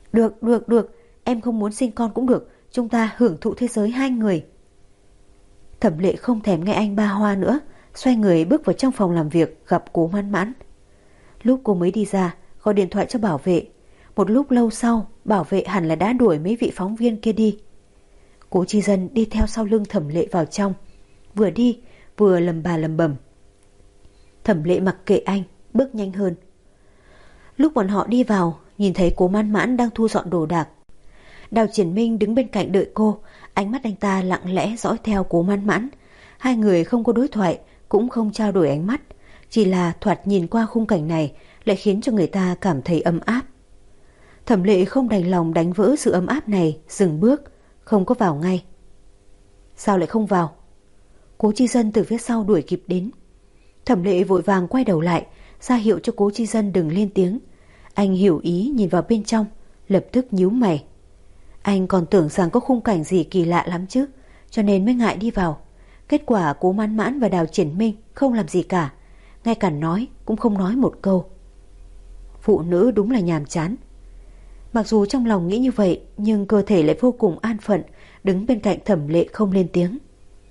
Được, em không muốn sinh con cũng được, chúng ta hưởng thụ thế giới hai người. Thẩm Lệ không thèm nghe anh ba hoa nữa, xoay người bước vào trong phòng làm việc gặp Cố Mãn Mãn. Lúc cô mới đi ra, gọi điện thoại cho bảo vệ. Một lúc lâu sau, bảo vệ hẳn là đã đuổi mấy vị phóng viên kia đi. Cố Chi Dân đi theo sau lưng Thẩm Lệ vào trong, vừa đi vừa lầm bà lầm bầm. Thẩm Lệ mặc kệ anh, bước nhanh hơn. Lúc bọn họ đi vào, nhìn thấy Cố Mãn Mãn đang thu dọn đồ đạc. Đào Triển Minh đứng bên cạnh đợi cô, ánh mắt anh ta lặng lẽ dõi theo Cố Mãn Mãn. Hai người không có đối thoại, cũng không trao đổi ánh mắt, chỉ là thoạt nhìn qua khung cảnh này lại khiến cho người ta cảm thấy ấm áp. Thẩm Lệ không đành lòng đánh vỡ sự ấm áp này, dừng bước, không có vào ngay. Sao lại không vào? Cố Chi Dân từ phía sau đuổi kịp đến. Thẩm Lệ vội vàng quay đầu lại, ra hiệu cho Cố Chi Dân đừng lên tiếng. Anh hiểu ý nhìn vào bên trong, lập tức nhíu mày. Anh còn tưởng rằng có khung cảnh gì kỳ lạ lắm chứ, cho nên mới ngại đi vào. Kết quả Cố Mãn Mãn và Đào Triển Minh không làm gì cả, ngay cả nói cũng không nói một câu. Phụ nữ đúng là nhàm chán. Mặc dù trong lòng nghĩ như vậy, nhưng cơ thể lại vô cùng an phận, đứng bên cạnh Thẩm Lệ không lên tiếng.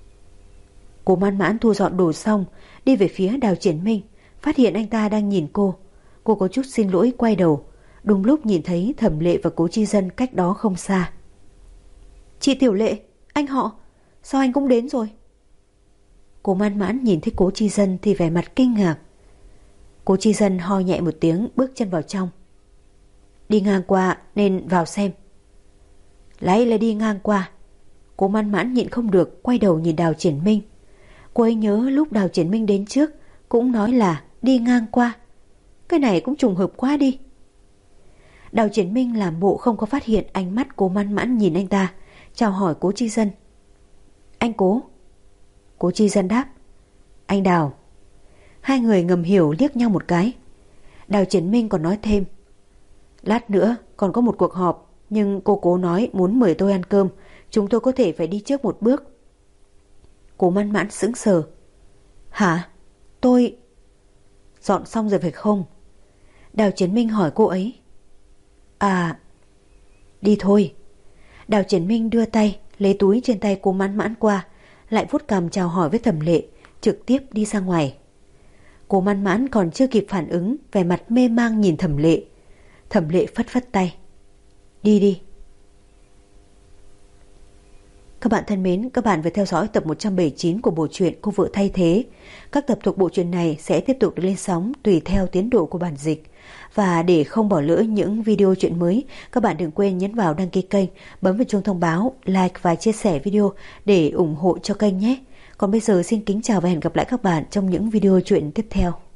Cố Mãn Mãn thu dọn đồ xong, đi về phía Đào Triển Minh, phát hiện anh ta đang nhìn cô. Cô có chút xin lỗi quay đầu, đúng lúc nhìn thấy Thẩm Lệ và Cố Chi Dân cách đó không xa. Chị Tiểu Lệ, anh họ, sao anh cũng đến rồi? Cố Mãn Mãn nhìn thấy Cố Chi Dân thì vẻ mặt kinh ngạc. Cố Chi Dân ho nhẹ một tiếng, bước chân vào trong. Đi ngang qua nên vào xem. Lấy là đi ngang qua. Cố Mãn Mãn nhịn không được, quay đầu nhìn Đào Triển Minh. Cô ấy nhớ lúc Đào Triển Minh đến trước cũng nói là đi ngang qua. Cái này cũng trùng hợp quá đi. Đào Triển Minh làm bộ không có phát hiện ánh mắt Cố Mãn Mãn nhìn anh ta, chào hỏi Cố Chi Dân. Anh Cố. Cố Chi Dân đáp. Anh Đào. Hai người ngầm hiểu liếc nhau một cái. Đào Triển Minh còn nói thêm. Lát nữa còn có một cuộc họp, nhưng cô Cố nói muốn mời tôi ăn cơm, chúng tôi có thể phải đi trước một bước. Cố Mãn Mãn sững sờ. Hả? Tôi... Dọn xong rồi phải không? Đào Triển Minh hỏi cô ấy. À... Đi thôi. Đào Triển Minh đưa tay lấy túi trên tay Cố Mãn Mãn qua, lại vuốt cằm chào hỏi với Thẩm Lệ, trực tiếp đi ra ngoài. Cố Mãn Mãn còn chưa kịp phản ứng, vẻ mặt mê mang nhìn Thẩm Lệ. Thẩm Lệ phất phất tay. Đi đi. Các bạn thân mến, các bạn vừa theo dõi tập 179 của bộ truyện Cô Vợ Thay Thế. Các tập thuộc bộ truyện này sẽ tiếp tục được lên sóng tùy theo tiến độ của bản dịch. Và để không bỏ lỡ những video truyện mới, các bạn đừng quên nhấn vào đăng ký kênh, bấm vào chuông thông báo, like và chia sẻ video để ủng hộ cho kênh nhé. Còn bây giờ xin kính chào và hẹn gặp lại các bạn trong những video truyện tiếp theo.